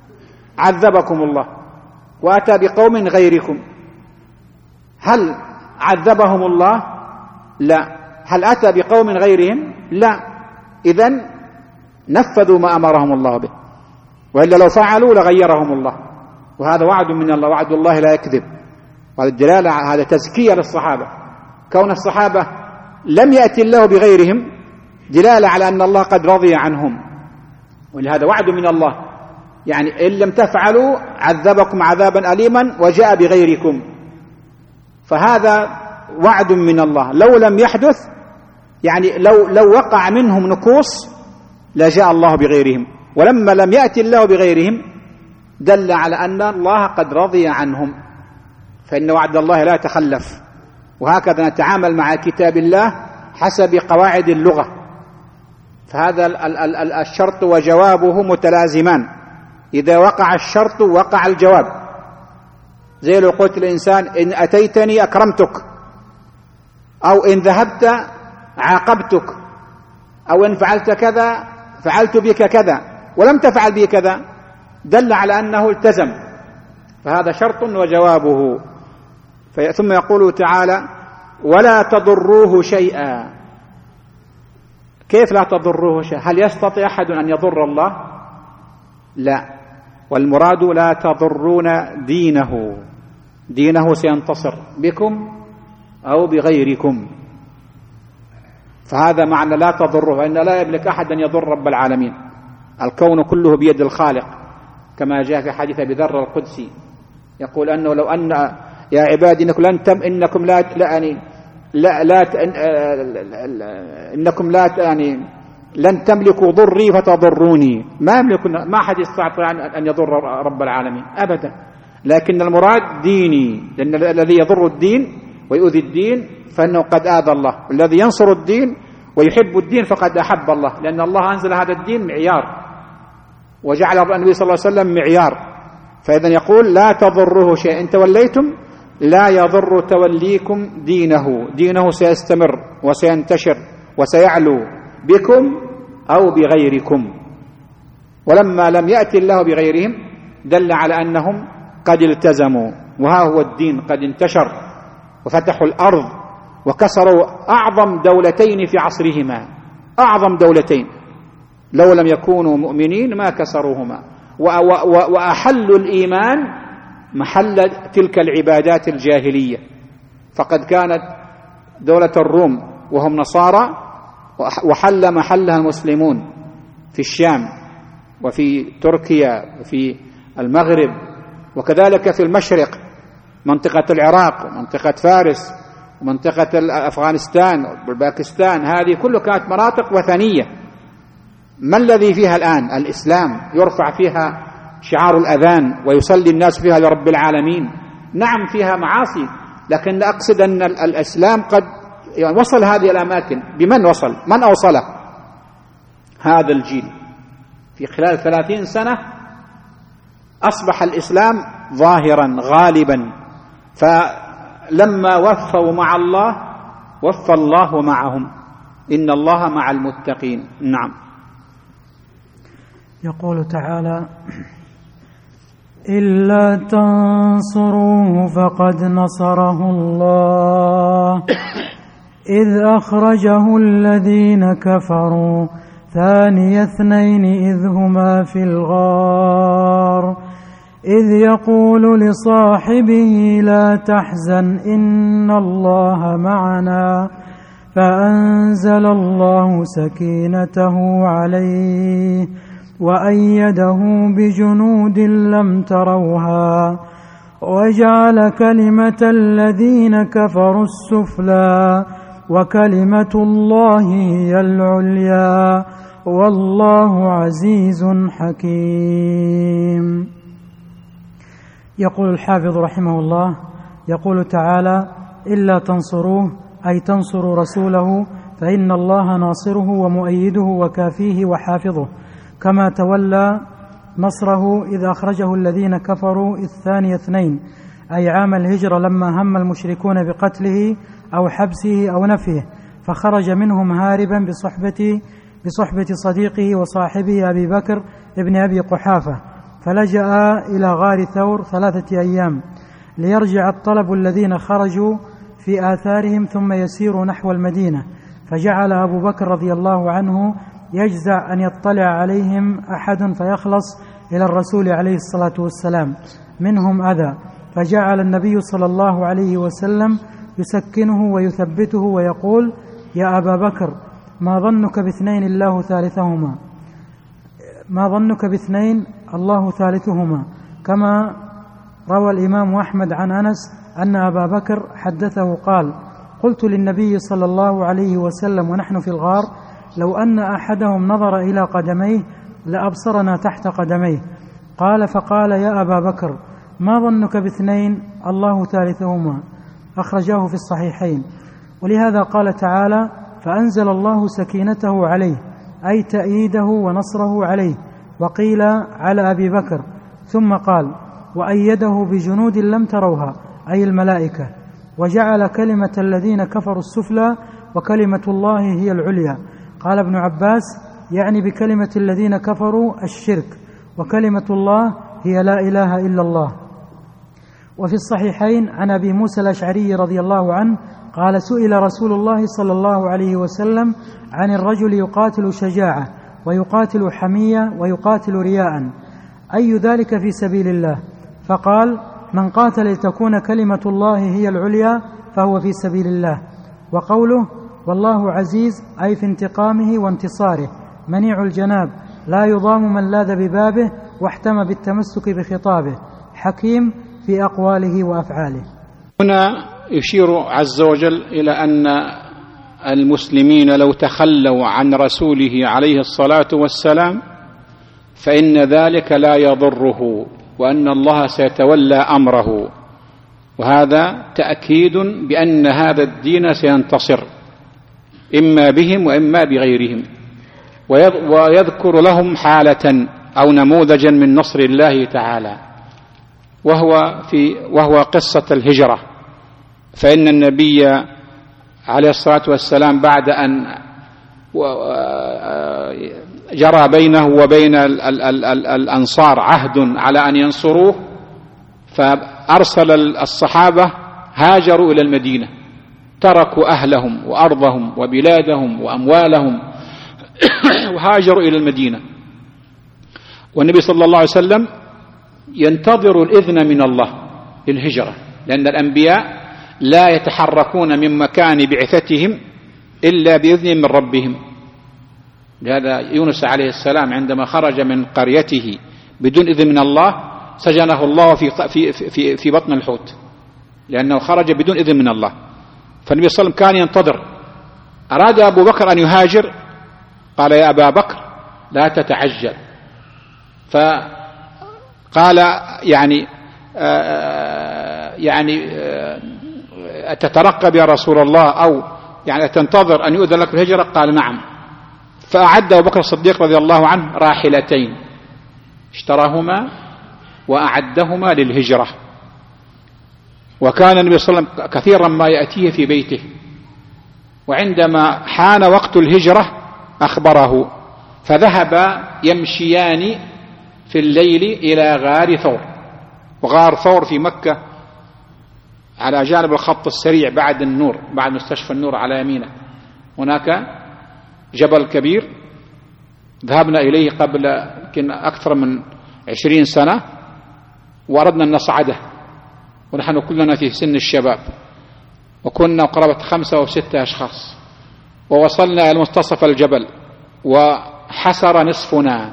عذبكم الله وأتى بقوم غيركم. هل عذبهم الله؟ لا. هل أتى بقوم غيرهم؟ لا. إذن نفذوا ما أمرهم الله به، وإلا لو فعلوا لغيرهم الله، وهذا وعد من الله، وعد الله لا يكذب. وهذا الدلالة، هذا تزكية للصحابة، كون الصحابة لم يأتي الله بغيرهم دلالة على أن الله قد رضي عنهم، ولهذا وعد من الله، يعني إن لم تفعلوا عذبكم عذابا أليما وجاء بغيركم، فهذا وعد من الله. لو لم يحدث، يعني لو وقع منهم نقوص لجاء الله بغيرهم، ولما لم يأتي الله بغيرهم دل على أن الله قد رضي عنهم، فإن وعد الله لا يتخلف. وهكذا نتعامل مع كتاب الله حسب قواعد اللغة، فهذا الشرط وجوابه متلازمان، إذا وقع الشرط وقع الجواب. زي لو قلت الإنسان إن أتيتني أكرمتك، أو إن ذهبت عاقبتك، أو إن فعلت كذا فعلت بك كذا، ولم تفعل بي كذا، دل على أنه التزم، فهذا شرط وجوابه. ثم يقول تعالى ولا تضروه شيئا. كيف لا تضروه شيئا؟ هل يستطيع أحد أن يضر الله؟ لا. والمراد لا تضرون دينه، دينه سينتصر بكم أو بغيركم، فهذا معنى لا تضره، فإن لا يملك أحد أن يضر رب العالمين، الكون كله بيد الخالق، كما جاء في حديث أبي ذر القدسي يقول أنه لو أن يا عبادي إنكم لن تملكوا ضري فتضروني، ما أحد يستطيع أن يضر رب العالمين أبدا، لكن المراد ديني، لأن الذي يضر الدين ويؤذي الدين فإنه قد آذى الله، والذي ينصر الدين ويحب الدين فقد أحب الله، لأن الله أنزل هذا الدين معيار، وجعل النبي صلى الله عليه وسلم معيار. فإذا يقول لا تضره شيء، إن توليتم لا يضر توليكم دينه، دينه سيستمر وسينتشر وسيعلو بكم أو بغيركم. ولما لم يأتي الله بغيرهم دل على أنهم قد التزموا، وها هو الدين قد انتشر وفتحوا الأرض وكسروا أعظم دولتين في عصرهما، أعظم دولتين لو لم يكونوا مؤمنين ما كسروهما، وأحلوا الإيمان محل تلك العبادات الجاهلية. فقد كانت دولة الروم وهم نصارى، وحل محلها المسلمون في الشام وفي تركيا وفي المغرب، وكذلك في المشرق منطقة العراق ومنطقة فارس ومنطقة أفغانستان والباكستان، هذه كلها كانت مناطق وثنية. ما الذي فيها الآن؟ الإسلام، يرفع فيها شعار الأذان ويصلي الناس فيها لرب العالمين. نعم فيها معاصي، لكن لا أقصد أن الإسلام قد وصل هذه الأماكن. بمن وصل؟ من أوصله؟ هذا الجيل في خلال 30 سنة أصبح الإسلام ظاهرا غالبا، فلما وفوا مع الله وفى الله معهم، إن الله مع المتقين. نعم. يقول تعالى إلا تنصروه فقد نصره الله إذ أخرجه الذين كفروا ثاني اثنين إذ هما في الغار إذ يقول لصاحبه لا تحزن إن الله معنا فأنزل الله سكينته عليه وأيده بجنود لم تروها وجعل كلمة الذين كفروا السفلى وكلمة الله هي العليا والله عزيز حكيم. يقول الحافظ رحمه الله يقول تعالى إلا تنصروه أي تنصروا رسوله فإن الله ناصره ومؤيده وكافيه وحافظه، كما تولى نصره إذ أخرجه الذين كفروا الثاني اثنين أي عام الهجرة لما هم المشركون بقتله أو حبسه أو نفيه، فخرج منهم هاربا بصحبة صديقه وصاحبه أبي بكر ابن أبي قحافة، فلجأ إلى غار ثور 3 أيام ليرجع الطلب الذين خرجوا في آثارهم ثم يسير نحو المدينة، فجعل أبو بكر رضي الله عنه يجزع أن يطلع عليهم أحد فيخلص إلى الرسول عليه الصلاة والسلام منهم أذى، فجعل النبي صلى الله عليه وسلم يسكنه ويثبته ويقول: يا أبا بكر، ما ظنك باثنين الله ثالثهما، كما روى الإمام أحمد عن أنس أن أبا بكر حدثه قال: قلت للنبي صلى الله عليه وسلم ونحن في الغار: لو أن أحدهم نظر إلى قدميه لأبصرنا تحت قدميه. قال: فقال: يا أبا بكر، ما ظنك باثنين الله ثالثهما، أخرجاه في الصحيحين. ولهذا قال تعالى: فأنزل الله سكينته عليه، أي تأييده ونصره عليه. وقيل على أبي بكر، ثم قال: وأيده بجنود لم تروها، أي الملائكة، وجعل كلمة الذين كفروا السفلى وكلمة الله هي العليا. قال ابن عباس: يعني بكلمة الذين كفروا الشرك، وكلمة الله هي لا إله إلا الله. وفي الصحيحين عن أبي موسى الأشعري رضي الله عنه قال: سئل رسول الله صلى الله عليه وسلم عن الرجل يقاتل شجاعة ويقاتل حمية ويقاتل رياء، أي ذلك في سبيل الله؟ فقال: من قاتل لتكون كلمة الله هي العليا فهو في سبيل الله. وقوله: والله عزيز، أي في انتقامه وانتصاره، منيع الجناب، لا يضام من لاذ ببابه واحتمى بالتمسك بخطابه، حكيم في أقواله وأفعاله. هنا يشير عز وجل إلى أن المسلمين لو تخلوا عن رسوله عليه الصلاة والسلام فإن ذلك لا يضره، وأن الله سيتولى أمره، وهذا تأكيد بأن هذا الدين سينتصر إما بهم وإما بغيرهم. ويذكر لهم حالة أو نموذجا من نصر الله تعالى، وهو قصة الهجرة. فإن النبي عليه الصلاة والسلام بعد أن جرى بينه وبين الأنصار عهد على أن ينصروه، فأرسل الصحابة هاجروا إلى المدينة، تركوا أهلهم وأرضهم وبلادهم وأموالهم وهاجروا إلى المدينة. والنبي صلى الله عليه وسلم ينتظر الإذن من الله للهجرة، لأن الأنبياء لا يتحركون من مكان بعثتهم إلا بإذن من ربهم. لهذا يونس عليه السلام عندما خرج من قريته بدون إذن من الله سجنه الله في بطن الحوت، لأنه خرج بدون إذن من الله. فالنبي صلى الله عليه وسلم كان ينتظر. أراد أبو بكر أن يهاجر، قال: يا أبا بكر لا تتعجل. فقال: أتترقب يا رسول الله، أو يعني تنتظر أن يؤذن لك بالهجرة؟ قال: نعم. فأعد أبو بكر الصديق رضي الله عنه راحلتين اشتراهما وأعدهما للهجرة. وكان النبي صلى الله عليه وسلم كثيرا ما يأتيه في بيته، وعندما حان وقت الهجرة أخبره، فذهب يمشيان في الليل إلى غار ثور. وغار ثور في مكة على جانب الخط السريع بعد النور، بعد مستشفى النور على يمينه، هناك جبل كبير ذهبنا إليه قبل يمكن أكثر من 20 سنة، وأردنا أن نصعده، ونحن كلنا في سن الشباب، وكنا قرابة 5 أو 6 أشخاص، ووصلنا إلى منتصف الجبل وحسر نصفنا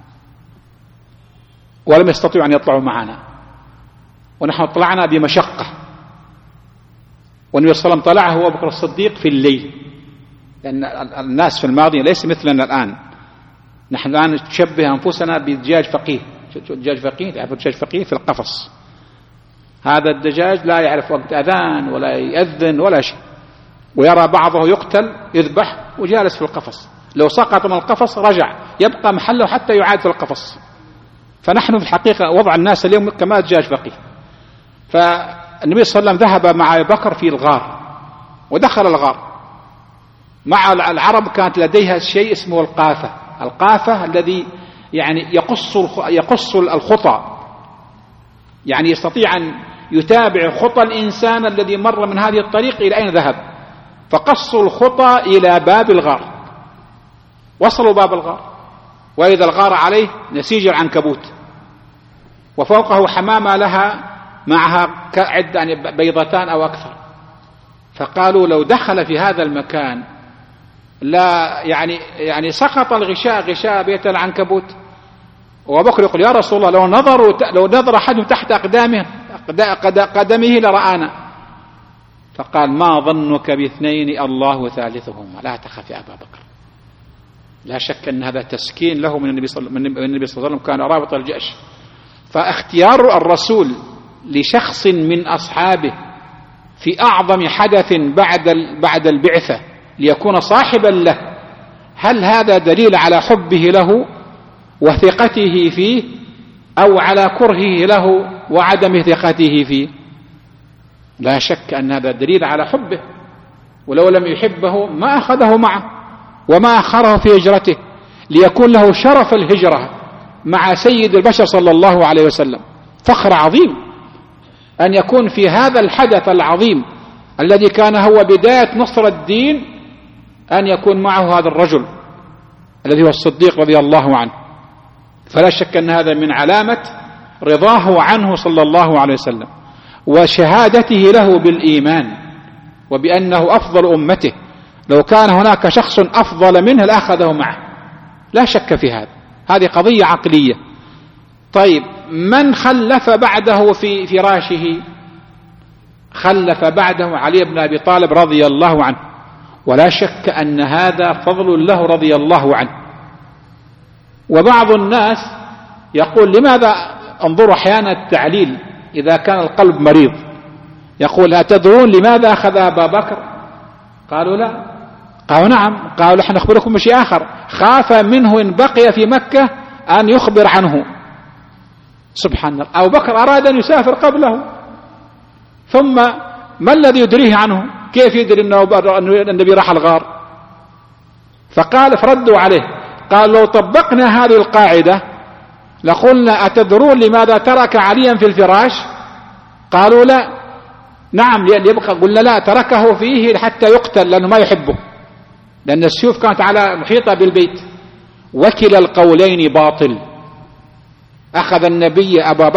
ولم يستطيعوا أن يطلعوا معنا، ونحن طلعنا بمشقة. والنبي صلى الله عليه وسلم طلع هو بكر الصديق في الليل، لأن الناس في الماضي ليس مثلنا الآن. نحن الآن نشبه أنفسنا بدجاج فقيه. دجاج فقيه، تعرف دجاج فقيه في القفص. هذا الدجاج لا يعرف وقت أذان ولا يأذن ولا شيء، ويرى بعضه يقتل يذبح وجالس في القفص، لو سقط من القفص رجع يبقى محله حتى يعاد في القفص. فنحن في الحقيقة وضع الناس اليوم كما دجاج فقيه. فالنبي صلى الله عليه وسلم ذهب مع أبي بكر في الغار، ودخل الغار. مع العرب كانت لديها شيء اسمه القافة الذي يعني يقص الخطى، يعني يستطيع أن يتابع خطى الإنسان الذي مر من هذه الطريق إلى أين ذهب، فقصوا الخطى إلى باب الغار، وصلوا باب الغار، وإذا الغار عليه نسيج العنكبوت، وفوقه حمامة لها معها عدة يعني بيضتان أو أكثر. فقالوا لو دخل في هذا المكان لا يعني سقط الغشاء، غشاء بيت العنكبوت. وبكر يقول يا رسول الله لو نظر أحد تحت قدمه لرآنا. فقال ما ظنك باثنين الله ثالثهما لا تخف يا أبا بكر. لا شك أن هذا تسكين له من النبي صلى الله عليه وسلم، كان رابط الجيش. فاختيار الرسول لشخص من أصحابه في أعظم حدث بعد البعثة ليكون صاحبا له، هل هذا دليل على حبه له وثقته فيه، أو على كرهه له وعدم ثقته فيه؟ لا شك أن هذا دليل على حبه، ولو لم يحبه ما أخذه معه وما أخره في هجرته، ليكون له شرف الهجرة مع سيد البشر صلى الله عليه وسلم. فخر عظيم أن يكون في هذا الحدث العظيم الذي كان هو بداية نصر الدين، أن يكون معه هذا الرجل الذي هو الصديق رضي الله عنه. فلا شك أن هذا من علامة رضاه عنه صلى الله عليه وسلم وشهادته له بالإيمان وبأنه أفضل أمته. لو كان هناك شخص أفضل منه لأخذه معه، لا شك في هذا، هذه قضية عقلية. طيب من خلف بعده في فراشه؟ خلف بعده علي بن أبي طالب رضي الله عنه، ولا شك أن هذا فضل له رضي الله عنه. وبعض الناس يقول لماذا، انظروا أحيانا التعليل إذا كان القلب مريض، يقول أتدرون لماذا أخذ أبا بكر؟ قالوا لا، قالوا نعم، قالوا نحن نخبركم بشيء آخر، خاف منه إن بقي في مكة أن يخبر عنه. سبحان الله، أبو بكر أراد أن يسافر قبله، ثم ما الذي يدريه عنه؟ كيف يدري أن النبي راح الغار؟ فقال فردوا عليه، قال لو طبقنا هذه القاعدة لقلنا أتدرون لماذا ترك عليا في الفراش؟ قالوا لا، نعم ليبقى، قلنا لا، تركه فيه حتى يقتل لأنه ما يحبه، لأن السيوف كانت على محيطة بالبيت. وكلا القولين باطل. أخذ النبي أبا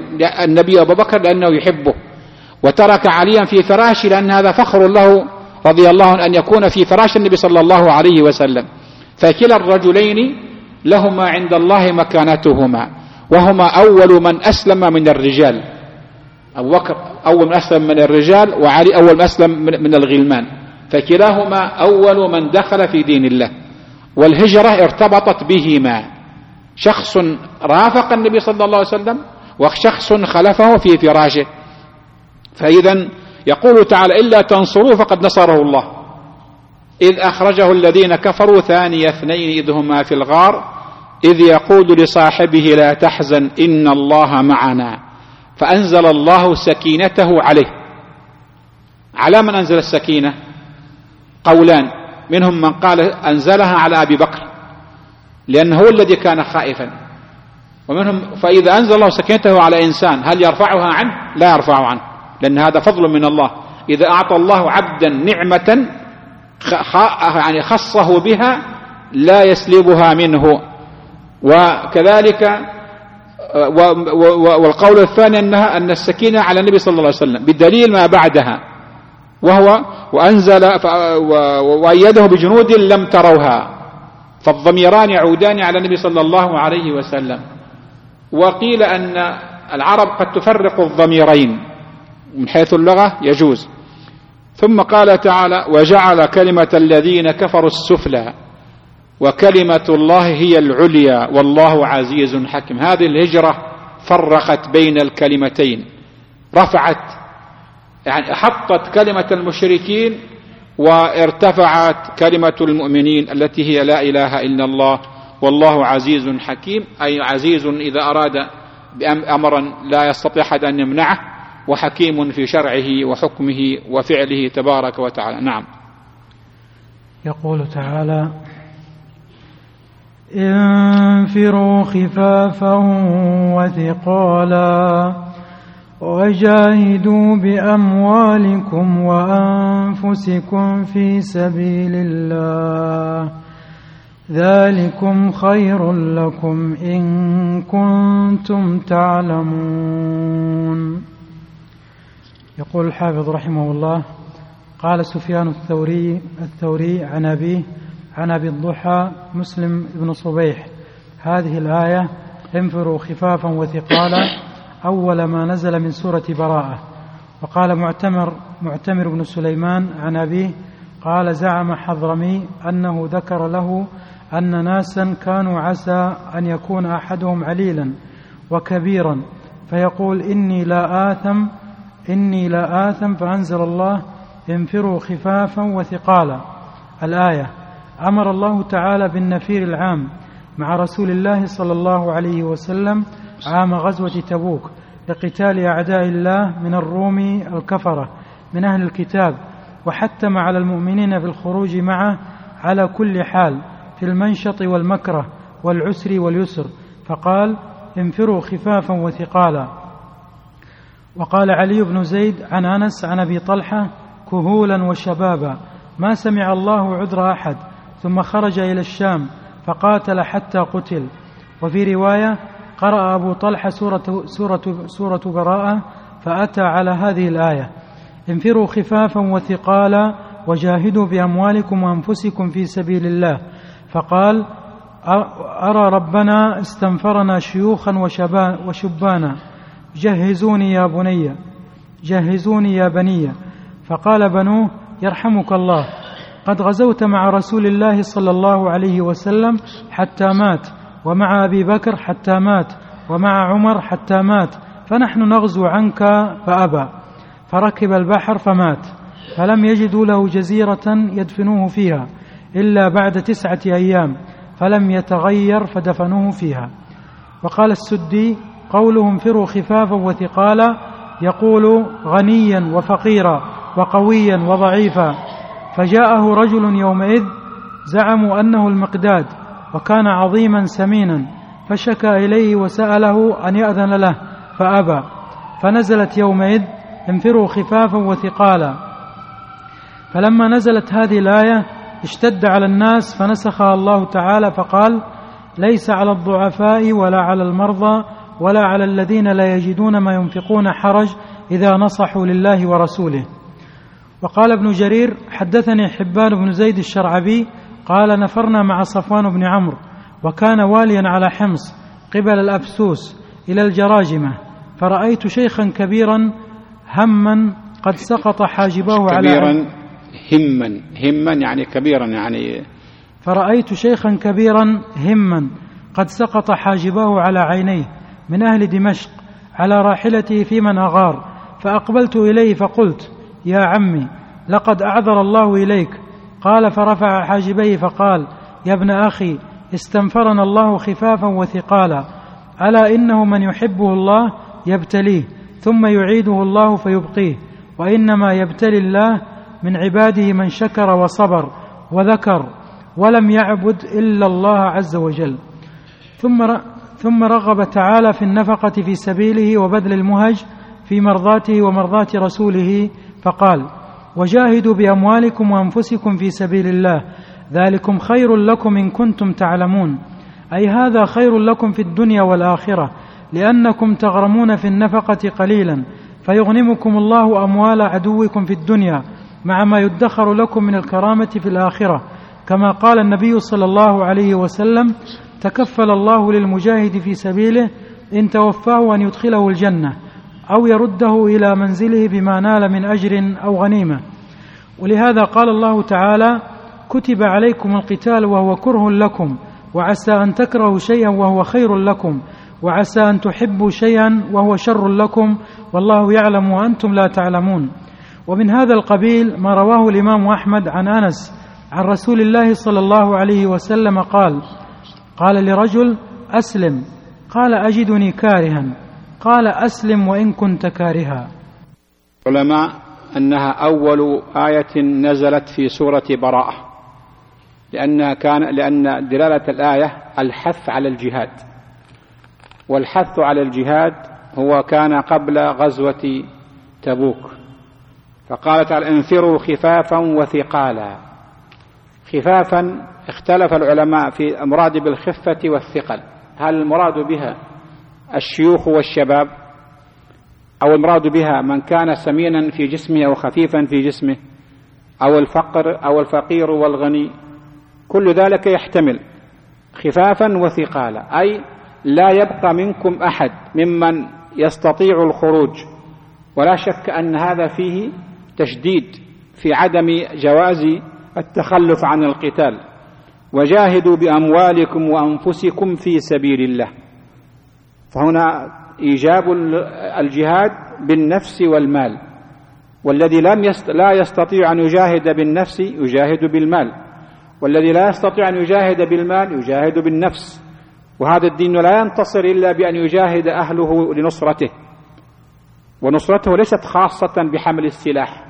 بكر لأنه يحبه، وترك عليا في فراشه لأن هذا فخر له رضي الله عنه أن يكون في فراش النبي صلى الله عليه وسلم. فكلا الرجلين لهما عند الله مكانتهما، وهما أول من أسلم من الرجال. أبو بكر أول من أسلم من الرجال، وعلي أول من أسلم من الغلمان، فكلاهما أول من دخل في دين الله. والهجرة ارتبطت بهما، شخص رافق النبي صلى الله عليه وسلم وشخص خلفه في فراشه. فإذا يقول تعالى إلا تنصروه فقد نصره الله إذ أخرجه الذين كفروا ثاني اثنين إذ هما في الغار إذ يقول لصاحبه لا تحزن إن الله معنا فأنزل الله سكينته عليه. على من أنزل السكينة؟ قولان، منهم من قال أنزلها على أبي بكر لأنه هو الذي كان خائفا، ومنهم فإذا أنزل الله سكينته على إنسان هل يرفعها عنه؟ لا يرفع عنه، لأن هذا فضل من الله. إذا أعطى الله عبدا نعمة يعني خصه بها لا يسلبها منه. وكذلك والقول الثاني أن السكينة على النبي صلى الله عليه وسلم بدليل ما بعدها، وهو وأنزل وأيده بجنود لم تروها، فالضميران يعودان على النبي صلى الله عليه وسلم. وقيل أن العرب قد تفرق الضميرين من حيث اللغة يجوز. ثم قال تعالى وجعل كلمة الذين كفروا السفلى وكلمة الله هي العليا والله عزيز حكيم. هذه الهجرة فرقت بين الكلمتين، رفعت يعني حطت كلمة المشركين وارتفعت كلمة المؤمنين التي هي لا إله إلا الله والله عزيز حكيم، أي عزيز إذا أراد بأمرا لا يستطيع أحد أن يمنعه، وحكيم في شرعه وحكمه وفعله تبارك وتعالى. نعم. يقول تعالى انفروا خفافا وثقالا وجاهدوا بأموالكم وأنفسكم في سبيل الله ذلكم خير لكم إن كنتم تعلمون. يقول الحافظ رحمه الله: قال سفيان الثوري عن أبيه عن أبي الضحى مسلم بن صبيح: هذه الآية انفروا خفافا وثقالا أول ما نزل من سورة براءة. وقال معتمر بن سليمان عن أبيه قال: زعم حضرمي أنه ذكر له أن ناسا كانوا عسى أن يكون أحدهم عليلا وكبيرا فيقول إني لا آثم فأنزل الله: انفروا خفافا وثقالا. الآية. أمر الله تعالى بالنفير العام مع رسول الله صلى الله عليه وسلم عام غزوة تبوك لقتال أعداء الله من الروم الكفرة من أهل الكتاب، وحتم على المؤمنين بالخروج معه على كل حال في المنشط والمكره والعسر واليسر، فقال: انفروا خفافا وثقالا. وقال علي بن زيد عن أنس عن أبي طلحة: كهولا وشبابا ما سمع الله عذر أحد، ثم خرج إلى الشام فقاتل حتى قتل. وفي رواية: قرأ أبو طلحة سورة براءة فأتى على هذه الآية: انفروا خفافا وثقالا وجاهدوا بأموالكم وأنفسكم في سبيل الله، فقال: أرى ربنا استنفرنا شيوخا وشبانا جهزوني يا بني. فقال بنوه: يرحمك الله، قد غزوت مع رسول الله صلى الله عليه وسلم حتى مات، ومع أبي بكر حتى مات، ومع عمر حتى مات، فنحن نغزو عنك فأبى، فركب البحر فمات، فلم يجدوا له جزيرة يدفنوه فيها إلا بعد 9 أيام، فلم يتغير فدفنوه فيها. وقال السدي: قولهم انفروا خفافا وثقالا يقول غنيا وفقيرا وقويا وضعيفا. فجاءه رجل يومئذ زعموا أنه المقداد، وكان عظيما سمينا، فشكى إليه وسأله أن يأذن له فأبى، فنزلت يومئذ انفروا خفافا وثقالا. فلما نزلت هذه الآية اشتد على الناس فنسخها الله تعالى فقال: ليس على الضعفاء ولا على المرضى ولا على الذين لا يجدون ما ينفقون حرج إذا نصحوا لله ورسوله. وقال ابن جرير: حدثني حبان بن زيد الشرعبي قال: نفرنا مع صفوان بن عمرو، وكان واليا على حمص قبل الأبسوس إلى الجراجمة، فرأيت شيخا كبيرا هما قد سقط حاجباه على همًا يعني كبيرا يعني. فرأيت شيخا كبيرا هما قد سقط حاجباه على عينيه من أهل دمشق على راحلته في من أغار، فأقبلت إليه فقلت: يا عمي، لقد أعذر الله إليك. قال: فرفع حاجبيه فقال: يا ابن أخي، استنفرنا الله خفافا وثقالا، ألا إنه من يحبه الله يبتليه ثم يعيده الله فيبقيه، وإنما يبتلي الله من عباده من شكر وصبر وذكر ولم يعبد إلا الله عز وجل. ثم رغب تعالى في النفقة في سبيله وبذل المهج في مرضاته ومرضاة رسوله، فقال: وجاهدوا بأموالكم وأنفسكم في سبيل الله ذلكم خير لكم إن كنتم تعلمون، أي هذا خير لكم في الدنيا والآخرة، لأنكم تغرمون في النفقة قليلا فيغنمكم الله أموال عدوكم في الدنيا مع ما يدخر لكم من الكرامة في الآخرة، كما قال النبي صلى الله عليه وسلم: تكفل الله للمجاهد في سبيله إن توفاه أن يدخله الجنة أو يرده إلى منزله بما نال من أجر أو غنيمة. ولهذا قال الله تعالى: كتب عليكم القتال وهو كره لكم، وعسى أن تكرهوا شيئا وهو خير لكم، وعسى أن تحبوا شيئا وهو شر لكم، والله يعلم وأنتم لا تعلمون. ومن هذا القبيل ما رواه الإمام أحمد عن أنس عن رسول الله صلى الله عليه وسلم قال لرجل: أسلم. قال: أجدني كارها. قال: أسلم وإن كنت كارها. علماء أنها أول آية نزلت في سورة براءة، لأن دلالة الآية الحث على الجهاد، والحث على الجهاد هو كان قبل غزوة تبوك، فقال تعالى انفروا خفافا وثقالا. خفافا اختلف العلماء في المراد بالخفة والثقل، هل المراد بها الشيوخ والشباب، أو المراد بها من كان سمينا في جسمه أو خفيفا في جسمه، أو الفقير والغني، كل ذلك يحتمل. خفافا وثقالا أي لا يبقى منكم أحد ممن يستطيع الخروج، ولا شك أن هذا فيه تشديد في عدم جواز التخلف عن القتال. وجاهدوا بأموالكم وأنفسكم في سبيل الله، فهنا إيجاب الجهاد بالنفس والمال، والذي لا يستطيع أن يجاهد بالنفس يجاهد بالمال، والذي لا يستطيع أن يجاهد بالمال يجاهد بالنفس. وهذا الدين لا ينتصر إلا بأن يجاهد أهله لنصرته، ونصرته ليست خاصة بحمل السلاح.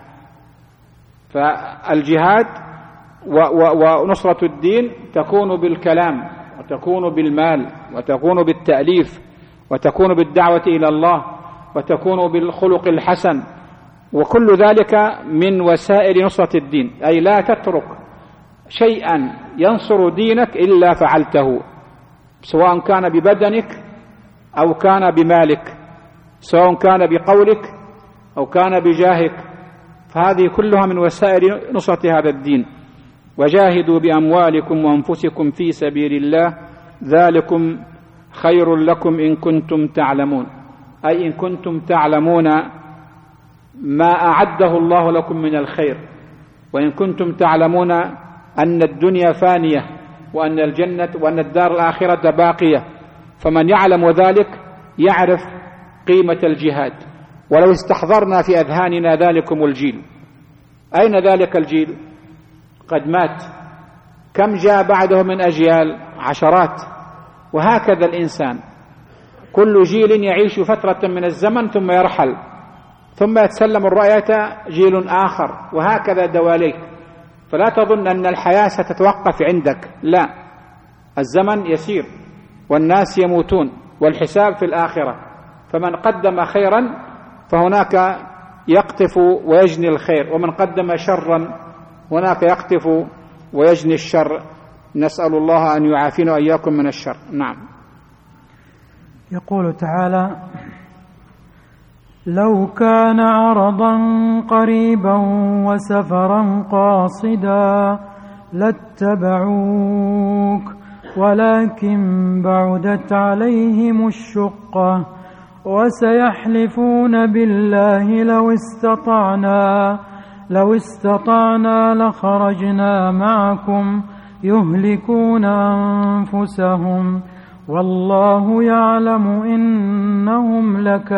فالجهاد ونصرة الدين تكون بالكلام، وتكون بالمال، وتكون بالتأليف، وتكون بالدعوة إلى الله، وتكون بالخلق الحسن، وكل ذلك من وسائل نصرة الدين. أي لا تترك شيئا ينصر دينك إلا فعلته، سواء كان ببدنك أو كان بمالك، سواء كان بقولك أو كان بجاهك، فهذه كلها من وسائل نصرة هذا الدين. وجاهدوا بأموالكم وأنفسكم في سبيل الله ذلكم خير لكم إن كنتم تعلمون، أي إن كنتم تعلمون ما أعده الله لكم من الخير، وإن كنتم تعلمون أن الدنيا فانية، وأن الجنة وأن الدار الآخرة باقية. فمن يعلم ذلك يعرف قيمة الجهاد. ولو استحضرنا في أذهاننا ذلكم الجيل، أين ذلك الجيل؟ قد مات. كم جاء بعده من أجيال؟ عشرات. وهكذا الإنسان، كل جيل يعيش فترة من الزمن ثم يرحل، ثم يتسلم الرأية جيل آخر، وهكذا دواليك. فلا تظن أن الحياة ستتوقف عندك، لا، الزمن يسير والناس يموتون والحساب في الآخرة. فمن قدم خيرا فهناك يقطف ويجني الخير، ومن قدم شرا هناك يقطف ويجني الشر. نسأل الله أن يعافينا وإياكم من الشر. نعم. يقول تعالى: لو كان عرضا قريبا وسفرا قاصدا لاتبعوك ولكن بعدت عليهم الشقة وسيحلفون بالله لو استطعنا لخرجنا معكم يهلكون أنفسهم والله يعلم إنهم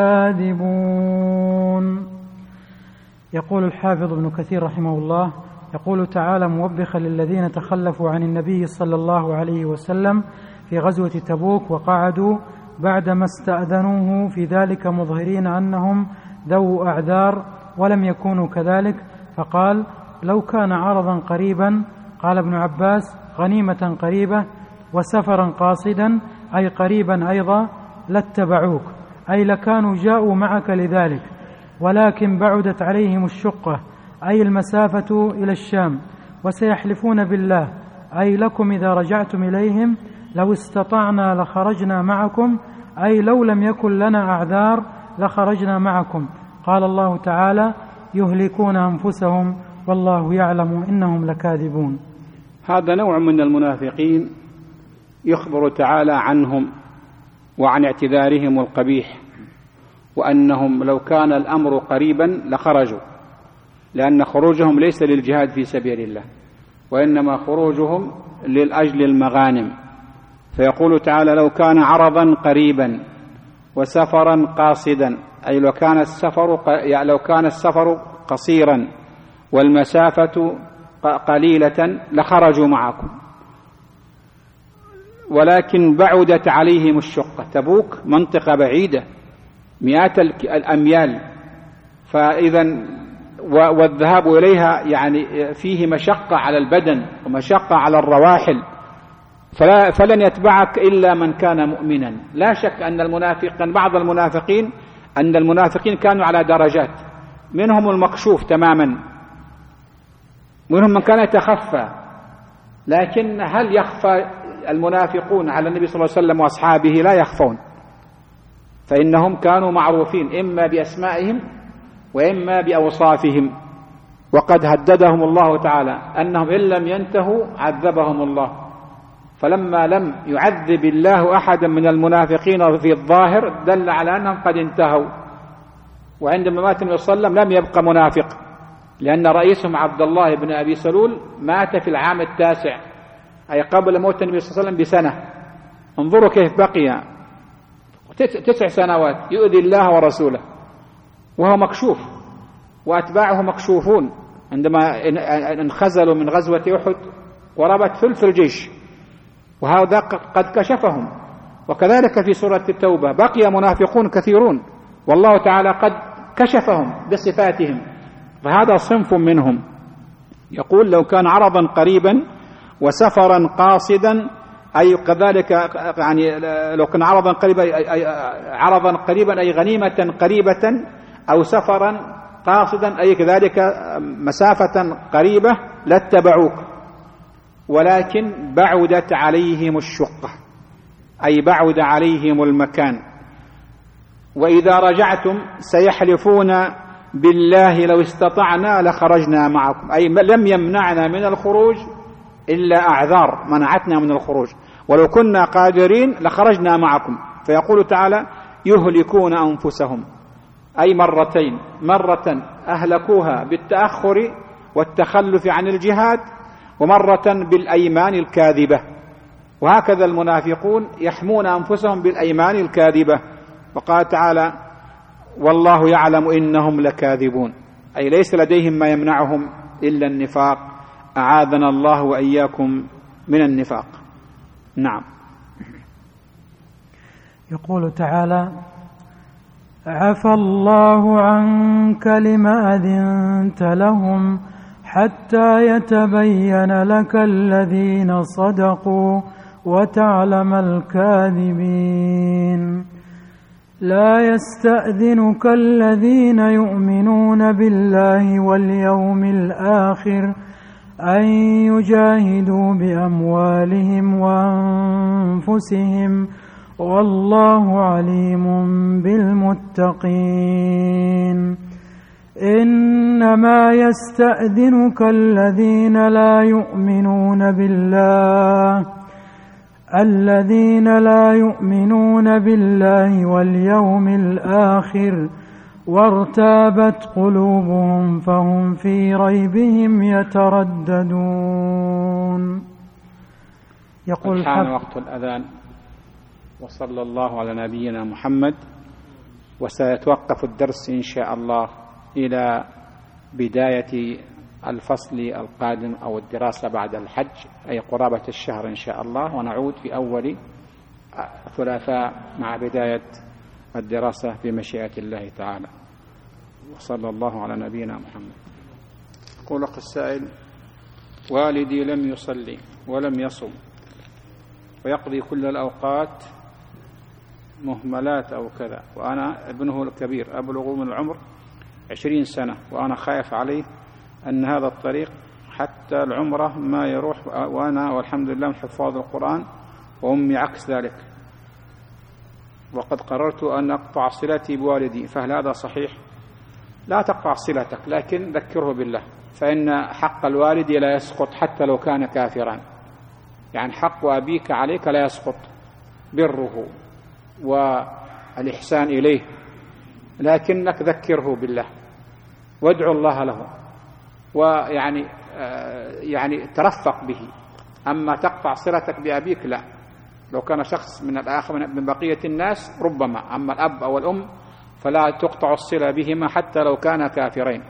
لكاذبون. يقول الحافظ ابن كثير رحمه الله: يقول تعالى موبخا للذين تخلفوا عن النبي صلى الله عليه وسلم في غزوة تبوك وقعدوا بعدما استأذنوه في ذلك مظهرين أنهم ذو أعذار ولم يكونوا كذلك، فقال: لو كان عرضا قريبا، قال ابن عباس: غنيمة قريبة، وسفرا قاصدا أي قريبا أيضا، لاتبعوك أي لكانوا جاءوا معك لذلك، ولكن بعدت عليهم الشقة أي المسافة إلى الشام، وسيحلفون بالله أي لكم إذا رجعتم إليهم لو استطعنا لخرجنا معكم أي لو لم يكن لنا أعذار لخرجنا معكم. قال الله تعالى: يهلكون أنفسهم والله يعلم إنهم لكاذبون. هذا نوع من المنافقين يخبر تعالى عنهم وعن اعتذارهم القبيح، وأنهم لو كان الأمر قريبا لخرجوا، لأن خروجهم ليس للجهاد في سبيل الله، وإنما خروجهم للأجل المغانم. فيقول تعالى: لو كان عرضا قريبا وسفرا قاصدا أي لو كان السفر قصيرا والمسافة قليلة لخرجوا معكم، ولكن بعدت عليهم الشقة. تبوك منطقة بعيدة مئات الأميال، فإذا والذهاب إليها يعني فيه مشقة على البدن ومشقة على الرواحل، فلن يتبعك إلا من كان مؤمنا. لا شك أن بعض المنافقين كانوا على درجات، منهم المكشوف تماما، منهم من كان يتخفى. لكن هل يخفى المنافقون على النبي صلى الله عليه وسلم وأصحابه؟ لا يخفون، فإنهم كانوا معروفين إما بأسمائهم وإما بأوصافهم، وقد هددهم الله تعالى أنهم إن لم ينتهوا عذبهم الله. فلما لم يعذب الله أحدا من المنافقين في الظاهر دل على أنهم قد انتهوا. وعندما مات النبي صلى الله عليه وسلم لم يبقى منافق، لأن رئيسهم عبد الله بن أبي سلول مات في العام 9، أي قبل موت النبي صلى الله عليه وسلم بسنة. انظروا كيف بقي 9 سنوات يؤذي الله ورسوله وهو مكشوف، وأتباعه مكشوفون. عندما انخزلوا من غزوة أحد قرابة ثلث الجيش، وهذا قد كشفهم. وكذلك في سورة التوبة بقي منافقون كثيرون، والله تعالى قد كشفهم بصفاتهم، فهذا صنف منهم. يقول لو كان عرضا قريبا وسفرا قاصدا، أي كذلك يعني لو كان عرضا قريبا أي غنيمة قريبة، أو سفرا قاصدا أي كذلك مسافة قريبة لاتبعوك، ولكن بعدت عليهم الشقة، أي بعد عليهم المكان. وإذا رجعتم سيحلفون بالله لو استطعنا لخرجنا معكم، أي لم يمنعنا من الخروج إلا أعذار منعتنا من الخروج، ولو كنا قادرين لخرجنا معكم. فيقول تعالى يهلكون أنفسهم، أي مرتين، مرة أهلكوها بالتأخر والتخلف عن الجهاد، ومرة بالأيمان الكاذبة. وهكذا المنافقون يحمون أنفسهم بالأيمان الكاذبة. وقال تعالى والله يعلم إنهم لكاذبون، أي ليس لديهم ما يمنعهم إلا النفاق. أعاذنا الله وإياكم من النفاق. نعم. يقول تعالى عفى الله عنك لما أذنت لهم حتى يتبين لك الذين صدقوا وتعلم الكاذبين. لا يستأذنك الذين يؤمنون بالله واليوم الآخر أن يجاهدوا بأموالهم وأنفسهم والله عليم بالمتقين. إنما يستأذنك الذين لا يؤمنون بالله واليوم الآخر وارتابت قلوبهم فهم في ريبهم يترددون. يقول حان وقت الأذان، وصلى الله على نبينا محمد. وسيتوقف الدرس إن شاء الله إلى بداية الفصل القادم أو الدراسة بعد الحج، أي قرابة الشهر إن شاء الله، ونعود في أول ثلاثاء مع بداية الدراسة بمشيئة الله تعالى. وصلى الله على نبينا محمد. يقول أخ السائل والدي لم يصلي ولم يصم ويقضي كل الأوقات مهملات أو كذا، وأنا ابنه الكبير أبلغ من العمر 20 سنة، وأنا خايف عليه أن هذا الطريق حتى العمرة ما يروح، وأنا والحمد لله من حفاظ القرآن وأمي عكس ذلك، وقد قررت أن أقطع صلتي بوالدي، فهل هذا صحيح؟ لا تقطع صلتك، لكن ذكره بالله، فإن حق الوالد لا يسقط حتى لو كان كافرا. يعني حق أبيك عليك لا يسقط، بره والإحسان إليه، لكنك ذكره بالله وادعو الله له، ويعني يعني ترفق به. أما تقطع صلتك بأبيك لا، لو كان شخص من الآخر من بقية الناس ربما، أما الأب أو الأم فلا تقطع الصلة بهما حتى لو كانا كافرين.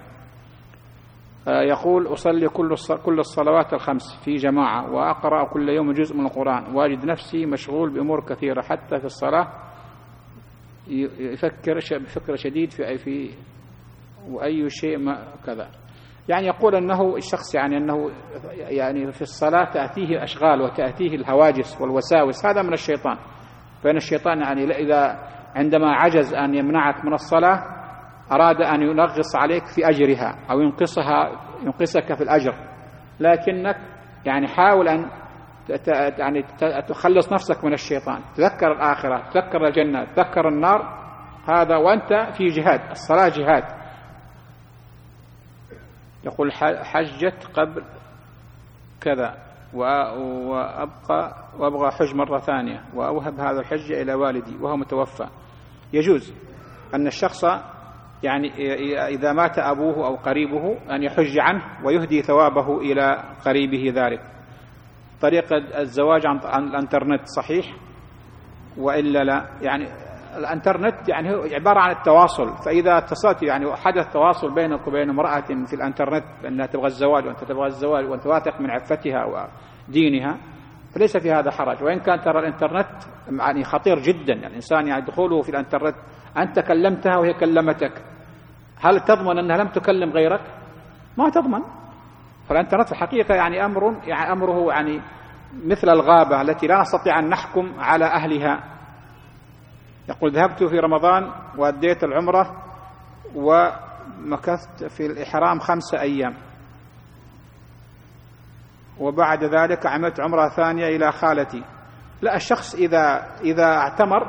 يقول أصلي كل الصلوات الخمس في جماعة، وأقرأ كل يوم جزء من القرآن، واجد نفسي مشغول بأمور كثيرة، حتى في الصلاة يفكر بفكر شديد في وأي شيء ما كذا. يعني يقول أنه الشخص أنه في الصلاة تأتيه أشغال وتأتيه الهواجس والوساوس، هذا من الشيطان. فإن الشيطان إذا عندما عجز أن يمنعك من الصلاة أراد أن ينغص عليك في أجرها أو ينقصك في الأجر، لكنك حاول أن تخلص نفسك من الشيطان، تذكر الآخرة، تذكر الجنة، تذكر النار، هذا وأنت في جهاد. الصلاة جهاد. يقول حجت قبل كذا وأبغى حج مرة ثانية وأوهب هذا الحج إلى والدي وهو متوفى. يجوز أن الشخص إذا مات أبوه أو قريبه أن يحج عنه ويهدي ثوابه إلى قريبه ذلك. طريقة الزواج عن الانترنت صحيح وإلا لا؟ الانترنت هو عبارة عن التواصل، فإذا اتصلت حدث تواصل بينك وبين امرأة في الانترنت أنها تبغى الزواج وأنت تبغى الزواج وأنت واثق من عفتها ودينها فليس في هذا حرج. وإن كان ترى الانترنت خطير جدا، الإنسان دخوله في الانترنت، أنت كلمتها وهي كلمتك، هل تضمن أنها لم تكلم غيرك؟ ما تضمن. فالانترنت في الحقيقة أمره مثل الغابة التي لا نستطيع أن نحكم على أهلها. يقول ذهبت في رمضان وأديت العمرة ومكثت في الإحرام 5 أيام، وبعد ذلك عملت عمرة ثانية إلى خالتي. لا، الشخص إذا اعتمر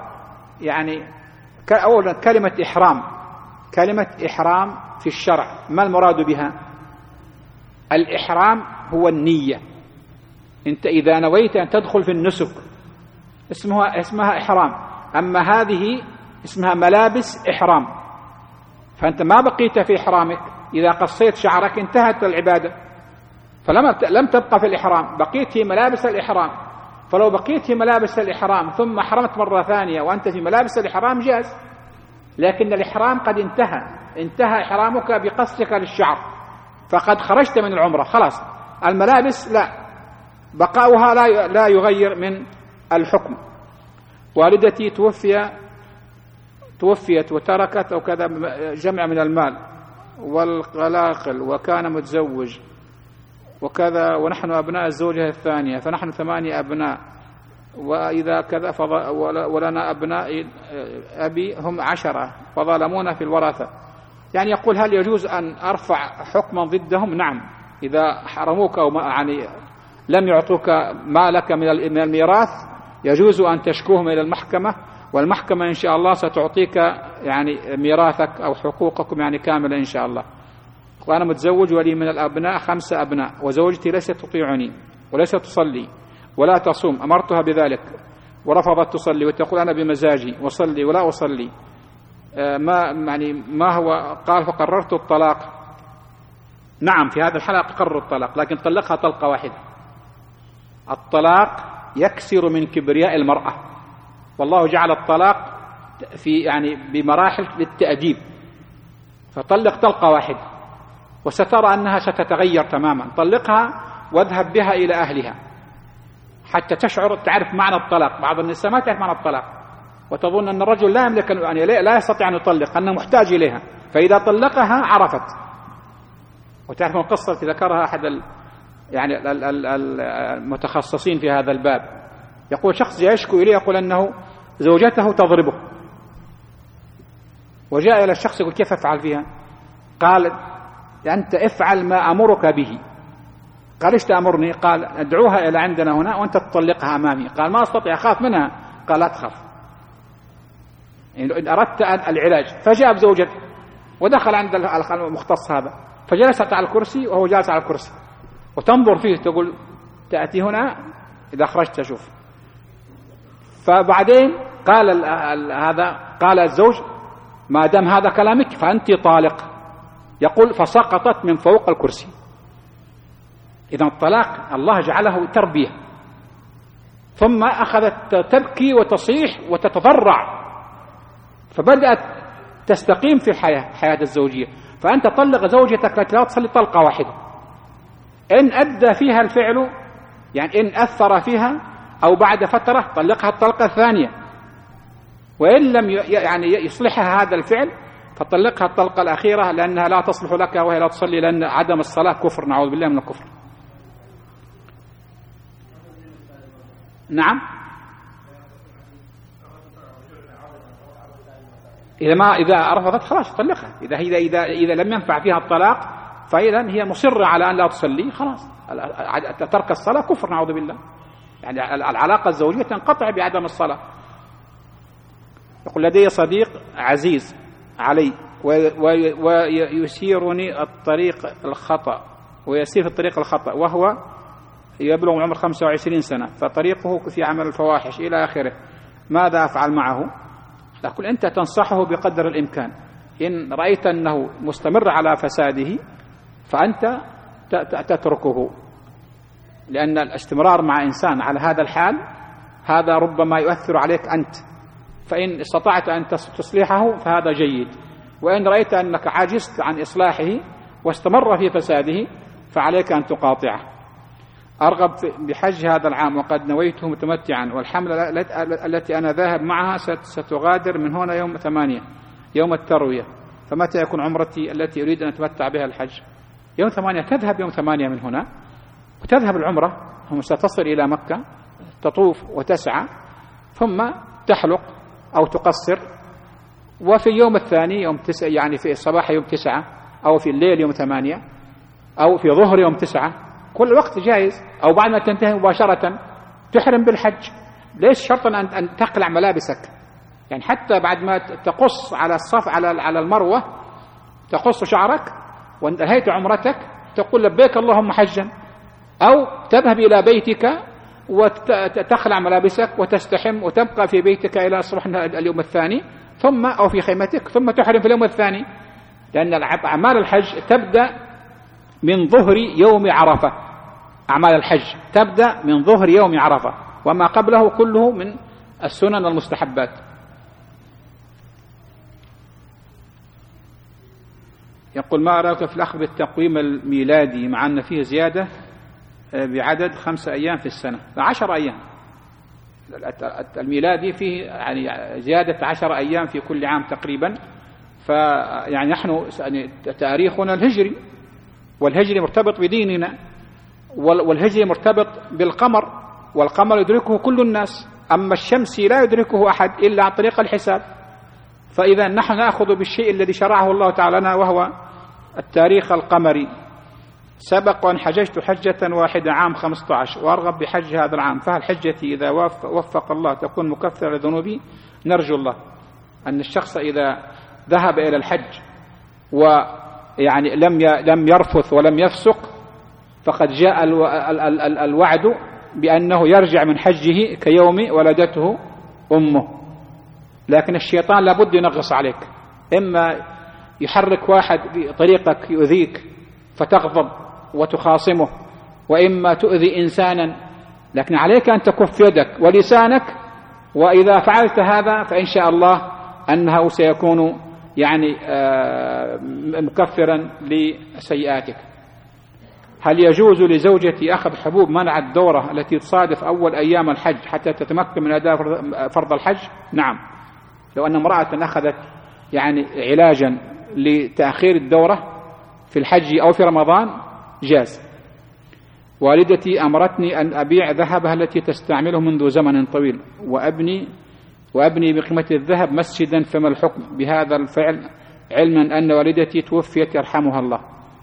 أولا كلمة إحرام في الشرع ما المراد بها؟ الإحرام هو النية. أنت إذا نويت أن تدخل في النسك اسمها إحرام، أما هذه اسمها ملابس إحرام. فأنت ما بقيت في إحرامك، إذا قصيت شعرك انتهت العبادة، فلم تبقى في الإحرام، بقيت في ملابس الإحرام. فلو بقيت في ملابس الإحرام ثم أحرمت مرة ثانية وأنت في ملابس الإحرام جاز، لكن الإحرام قد انتهى إحرامك بقصك للشعر، فقد خرجت من العمرة خلاص. الملابس لا، بقاؤها لا يغير من الحكم. والدتي توفيت وتركت أو كذا جمع من المال والقلاقل، وكان متزوج وكذا، ونحن أبناء الزوجة الثانية، فنحن 8 أبناء، وإذا كذا ولنا أبناء أبي هم 10 فظلمونا في الورثة. يقول هل يجوز أن أرفع حكما ضدهم؟ نعم، إذا حرموك أو لم يعطوك مالك من الميراث يجوز أن تشكوهم إلى المحكمة، والمحكمة إن شاء الله ستعطيك ميراثك أو حقوقكم كاملة إن شاء الله. وأنا متزوج ولي من الأبناء 5 أبناء، وزوجتي ليست تطيعني وليست تصلي ولا تصوم، أمرتها بذلك ورفضت تصلي وتقول أنا بمزاجي وصلي ولا أصلي. ما هو؟ قال فقررت الطلاق. نعم، في هذا الحالة قرر الطلاق، لكن طلقها طلقة واحدة. الطلاق يكسر من كبرياء المرأة، والله جعل الطلاق في بمراحل للتأديب، فطلق طلقة واحدة وسترى أنها ستتغير تماما. طلقها واذهب بها إلى أهلها حتى تعرف معنى الطلاق. بعض النساء ما تعرف معنى الطلاق وتظن أن الرجل لا يملك لا يستطيع أن يطلق، أنه محتاج إليها، فإذا طلقها عرفت. وتعرف القصة التي ذكرها أحد المتخصصين في هذا الباب، يقول شخص يشكو إليه يقول أنه زوجته تضربه، وجاء إلى الشخص يقول كيف أفعل فيها؟ قال أنت افعل ما أمرك به. قال ايش تأمرني؟ قال ادعوها إلى عندنا هنا وأنت تطلقها أمامي. قال ما أستطيع، أخاف منها. قال لا تخاف، إن أردت العلاج. فجاء بزوجته ودخل عند المختص هذا، فجلست على الكرسي وهو جالس على الكرسي وتنظر فيه، تقول تأتي هنا إذا خرجت أشوف. فبعدين قال الزوج ما دام هذا كلامك فأنت طالق. يقول فسقطت من فوق الكرسي. إذا الطلاق الله جعله تربية. ثم أخذت تبكي وتصيح وتتضرع، فبدأت تستقيم في حياة الزوجية. فأنت طلق زوجتك لكن لا تصلي طلقة واحدة. إن أدى فيها الفعل إن أثر فيها أو بعد فترة طلقها الطلقة الثانية، وإن لم يصلحها هذا الفعل فطلقها الطلقة الأخيرة لأنها لا تصلح لك وهي لا تصلي، لأن عدم الصلاة كفر، نعوذ بالله من الكفر. نعم، إذا رفضت خلاص طلقها. إذا لم ينفع فيها الطلاق فإذا هي مصرة على أن لا تصلي، خلاص ترك الصلاة كفر، نعوذ بالله. يعني العلاقة الزوجية تنقطع بعدم الصلاة. يقول لدي صديق عزيز علي ويسيرني الطريق الخطأ، ويسير في الطريق الخطأ وهو يبلغ عمر 25 سنة، فطريقه في عمل الفواحش إلى آخره، ماذا أفعل معه؟ أقول أنت تنصحه بقدر الإمكان. إن رأيت أنه مستمر على فساده فأنت تتركه، لأن الاستمرار مع إنسان على هذا الحال هذا ربما يؤثر عليك أنت، فإن استطعت أن تصلحه فهذا جيد، وإن رأيت أنك عاجزت عن إصلاحه واستمر في فساده فعليك أن تقاطعه. أرغب بحج هذا العام وقد نويته متمتعا، والحملة التي أنا ذاهب معها ستغادر من هنا يوم 8 يوم التروية، فمتى يكون عمرتي التي أريد أن أتمتع بها الحج؟ يوم 8. تذهب يوم 8 من هنا وتذهب العمرة، ثم ستصل إلى مكة تطوف وتسعى ثم تحلق أو تقصر، وفي اليوم الثاني يوم 9 يعني في الصباح يوم 9 أو في الليل يوم 8 أو في ظهر يوم 9 كل وقت جائز، أو بعد ما تنتهي مباشرة تحرم بالحج. ليش شرطا أن تقلع ملابسك؟ يعني حتى بعد ما تقص على الصف على المروة تقص شعرك وانتهيت عمرتك تقول لبيك اللهم حجا، أو تذهب إلى بيتك وتخلع ملابسك وتستحم وتبقى في بيتك إلى صبح اليوم الثاني ثم أو في خيمتك ثم تحرم في اليوم الثاني، لأن أعمال الحج تبدأ من ظهر يوم عرفة. أعمال الحج تبدأ من ظهر يوم عرفة، وما قبله كله من السنن والمستحبات. يقول ما رأيك في الأخذ بالتقويم الميلادي مع أن فيه زيادة بعدد 5 أيام في السنة، 10 أيام. الميلادي فيه يعني زيادة 10 أيام في كل عام تقريبا، فيعني نحن تاريخنا الهجري، والهجري مرتبط بديننا، والهجري مرتبط بالقمر، والقمر يدركه كل الناس، أما الشمس لا يدركه أحد إلا عن طريق الحساب. فإذا نحن نأخذ بالشيء الذي شرعه الله تعالى لنا وهو التاريخ القمري. سبق وأن حججت حجة واحدة عام 15 وأرغب بحج هذا العام، فهل حجتي إذا وفق الله تكون مكفرة لذنوبي؟ نرجو الله أن الشخص إذا ذهب إلى الحج ويعني لم يرفث ولم يفسق فقد جاء الوعد بأنه يرجع من حجه كيوم ولدته أمه. لكن الشيطان لابد ينغص عليك، إما يحرك واحد بطريقك يؤذيك فتغضب وتخاصمه، وإما تؤذي إنسانا، لكن عليك أن تكف يدك ولسانك، وإذا فعلت هذا فإن شاء الله أنه سيكون يعني مكفرا لسيئاتك. هل يجوز لزوجتي أخذ حبوب منع الدورة التي تصادف أول أيام الحج حتى تتمكن من أداء فرض الحج؟ نعم، لو أن امرأة أخذت يعني علاجا لتأخير الدورة في الحج أو في رمضان جاز. والدتي أمرتني أن أبيع ذهبها التي تستعمله منذ زمن طويل وأبني بقيمة الذهب مسجدا، فما الحكم بهذا الفعل علما أن والدتي توفيت يرحمها الله؟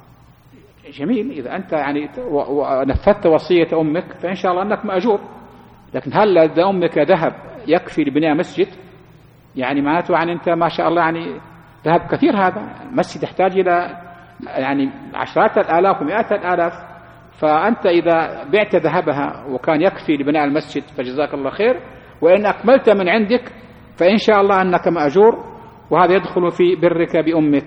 جميل، إذا أنت يعني نفذت وصية أمك فإن شاء الله أنك مأجور، لكن هل لدى أمك ذهب يكفي لبناء مسجد؟ يعني معناته يعني أنت ما شاء الله يعني ذهب كثير، هذا المسجد يحتاج إلى يعني عشرات الآلاف ومئات الآلاف، فأنت إذا بعت ذهبها وكان يكفي لبناء المسجد فجزاك الله خير، وإن أكملت من عندك فإن شاء الله أنك مأجور، وهذا يدخل في برك بأمك.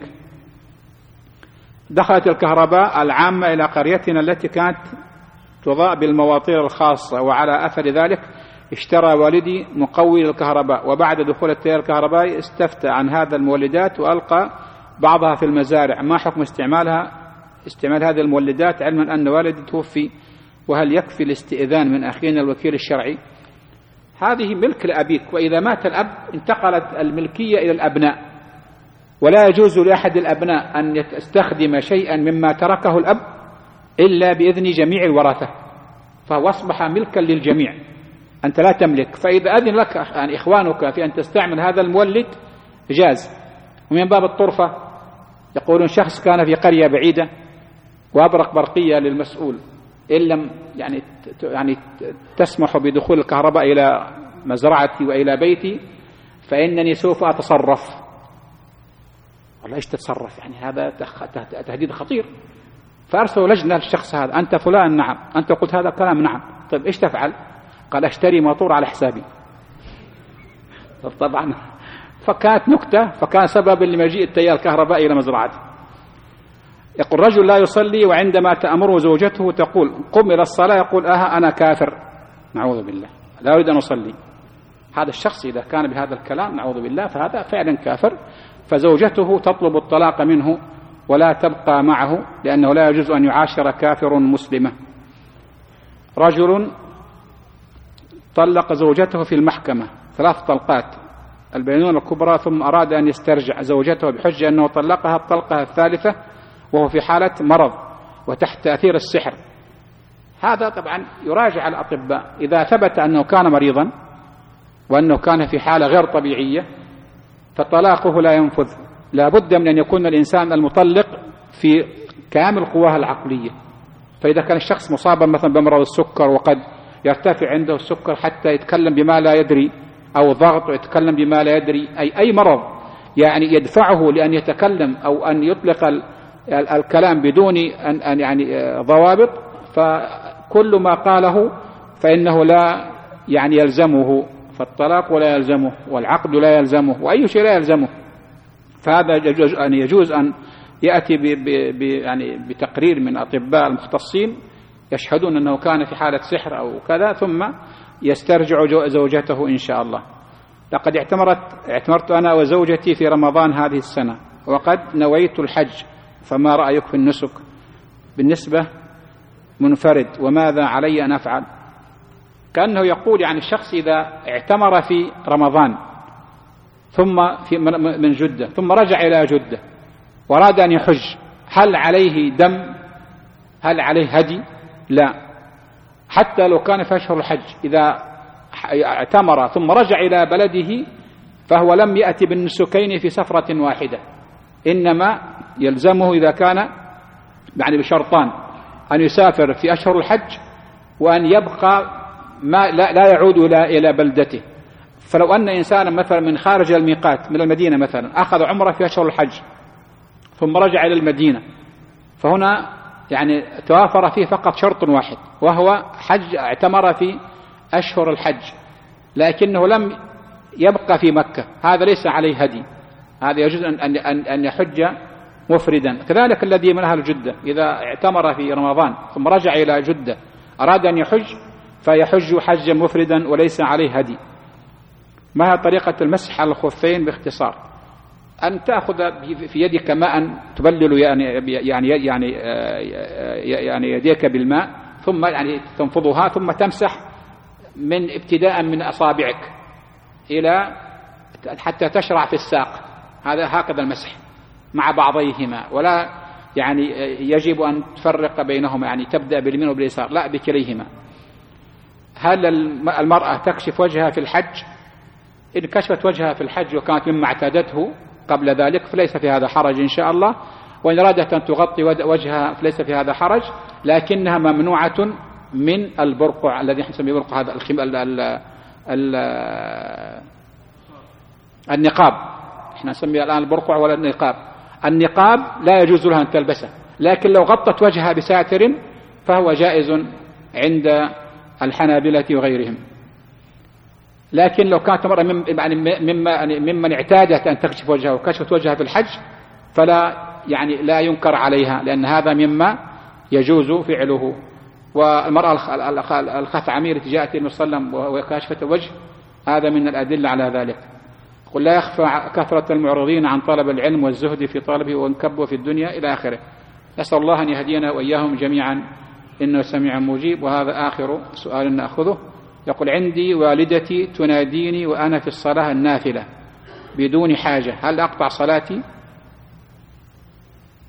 دخلت الكهرباء العامة إلى قريتنا التي كانت تضاء بالمواطير الخاصة، وعلى أثر ذلك اشترى والدي مقوي للكهرباء، وبعد دخول التيار الكهربائي استفتى عن هذا المولدات وألقى بعضها في المزارع. ما حكم استعمال هذه المولدات علما أن والدي توفي، وهل يكفي الاستئذان من أخينا الوكيل الشرعي؟ هذه ملك لأبيك، وإذا مات الأب انتقلت الملكية إلى الأبناء، ولا يجوز لأحد الأبناء أن يستخدم شيئا مما تركه الأب إلا بإذن جميع الورثة، فهو أصبح ملكا للجميع، أنت لا تملك. فإذا أذن لك يعني إخوانك في أن تستعمل هذا المولد جاز. ومن باب الطرفة يقولون شخص كان في قرية بعيدة وأبرق برقية للمسؤول إن لم يعني تسمح بدخول الكهرباء إلى مزرعتي وإلى بيتي فإنني سوف أتصرف. والله إيش تتصرف؟ يعني هذا تهديد خطير. فأرسلوا لجنة للشخص هذا، أنت فلان؟ نعم. أنت قلت هذا الكلام؟ نعم. طيب إيش تفعل؟ قال أشتري موتور على حسابي. طبعا فكانت نكتة، فكان سبب لمجيء التيار الكهربائي إلى مزرعته. يقول رجل لا يصلي وعندما تأمره زوجته تقول قم إلى الصلاة يقول أنا كافر، نعوذ بالله، لا أريد أن أصلي. هذا الشخص إذا كان بهذا الكلام نعوذ بالله فهذا فعلا كافر، فزوجته تطلب الطلاق منه ولا تبقى معه لأنه لا يجوز أن يعاشر كافر مسلمة. رجل طلق زوجته في المحكمة 3 طلقات البينونة الكبرى ثم أراد أن يسترجع زوجته بحجة أنه طلقها الطلقة الثالثة وهو في حالة مرض وتحت تأثير السحر. هذا طبعا يراجع الأطباء، إذا ثبت أنه كان مريضا وأنه كان في حالة غير طبيعية فطلاقه لا ينفذ. لا بد من أن يكون الإنسان المطلق في كامل قواه العقلية. فإذا كان الشخص مصابا مثلا بمرض السكر وقد يرتفع عنده السكر حتى يتكلم بما لا يدري، أو ضغط ويتكلم بما لا يدري، أي مرض يعني يدفعه لأن يتكلم أو أن يطلق الكلام بدون أن يعني ضوابط، فكل ما قاله فإنه لا يعني يلزمه، فالطلاق ولا يلزمه والعقد لا يلزمه وأي شيء لا يلزمه. فهذا يجوز أن يأتي يعني بتقرير من أطباء المختصين يشهدون أنه كان في حالة سحر أو كذا ثم يسترجع زوجته إن شاء الله. لقد اعتمرت أنا وزوجتي في رمضان هذه السنة وقد نويت الحج، فما رأيك في النسك بالنسبة منفرد وماذا علي أن أفعل؟ كأنه يقول يعني الشخص إذا اعتمر في رمضان ثم من جدة ثم رجع إلى جدة وأراد أن يحج، هل عليه دم؟ هل عليه هدي؟ لا، حتى لو كان في أشهر الحج إذا اعتمر ثم رجع إلى بلده فهو لم يأتي بالنسكين في سفرة واحدة، إنما يلزمه إذا كان يعني بشرطان: أن يسافر في أشهر الحج وأن يبقى لا يعود إلى بلدته. فلو أن إنسانا مثلا من خارج الميقات من المدينة مثلا أخذ عمره في أشهر الحج ثم رجع إلى المدينة، فهنا يعني توافر فيه فقط شرط واحد وهو حج اعتمر في أشهر الحج لكنه لم يبقى في مكة، هذا ليس عليه هدي، هذا يجوز أن يحج مفردا. كذلك الذي من أهل جدة إذا اعتمر في رمضان ثم رجع إلى جدة أراد أن يحج فيحج حجا مفردا وليس عليه هدي. ما هي طريقة المسح على الخفين باختصار؟ أن تأخذ في يدك ماء تبلل يعني يديك بالماء ثم يعني تنفضها ثم تمسح من ابتداء من أصابعك إلى حتى تشرع في الساق، هكذا المسح مع بعضيهما، ولا يعني يجب أن تفرق بينهما يعني تبدأ باليمين وباليسار، لا بكليهما. هل المرأة تكشف وجهها في الحج؟ إن كشفت وجهها في الحج وكانت مما اعتادته قبل ذلك فليس في هذا حرج إن شاء الله، وإن أرادت أن تغطي وجهها فليس في هذا حرج، لكنها ممنوعة من البرقع الذي نسميه برقع، هذا النقاب، احنا نسميه الآن البرقع ولا النقاب. النقاب لا يجوز لها أن تلبسه، لكن لو غطت وجهها بساتر فهو جائز عند الحنابلة وغيرهم. لكن لو كانت امرأة ممن اعتادت أن تكشف وجهها وكشفت وجهها في الحج فلا يعني لا ينكر عليها، لأن هذا مما يجوز فعله. والمرأة الخثعمية التي جاءت النبي صلى الله عليه وسلم وكاشفة الوجه هذا من الأدلة على ذلك. قل لا يخفى كثرة المعرضين عن طلب العلم والزهد في طلبه وانكبوا في الدنيا إلى آخره. نسأل الله أن يهدينا وإياهم جميعا إنه سميع مجيب. وهذا آخر سؤال نأخذه. يقول: عندي والدتي تناديني وأنا في الصلاة النافلة بدون حاجة، هل أقطع صلاتي؟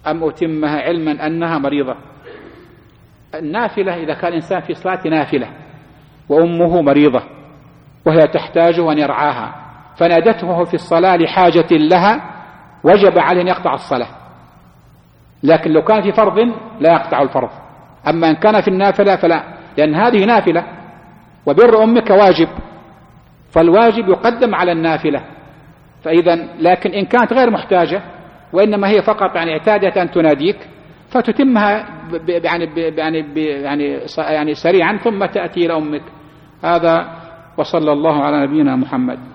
أم أتمها علما أنها مريضة؟ النافلة إذا كان الإنسان في صلاة نافلة وأمه مريضة وهي تحتاج أن يرعاها فنادته في الصلاة لحاجة لها وجب عليه أن يقطع الصلاة، لكن لو كان في فرض لا يقطع الفرض. أما إن كان في النافلة فلا، لأن هذه نافلة وبر أمك واجب، فالواجب يقدم على النافلة. فإذا لكن إن كانت غير محتاجة وإنما هي فقط يعني اعتادت أن تناديك فتتمها يعني سريعا ثم تأتي إلى أمك. هذا، وصلى الله على نبينا محمد.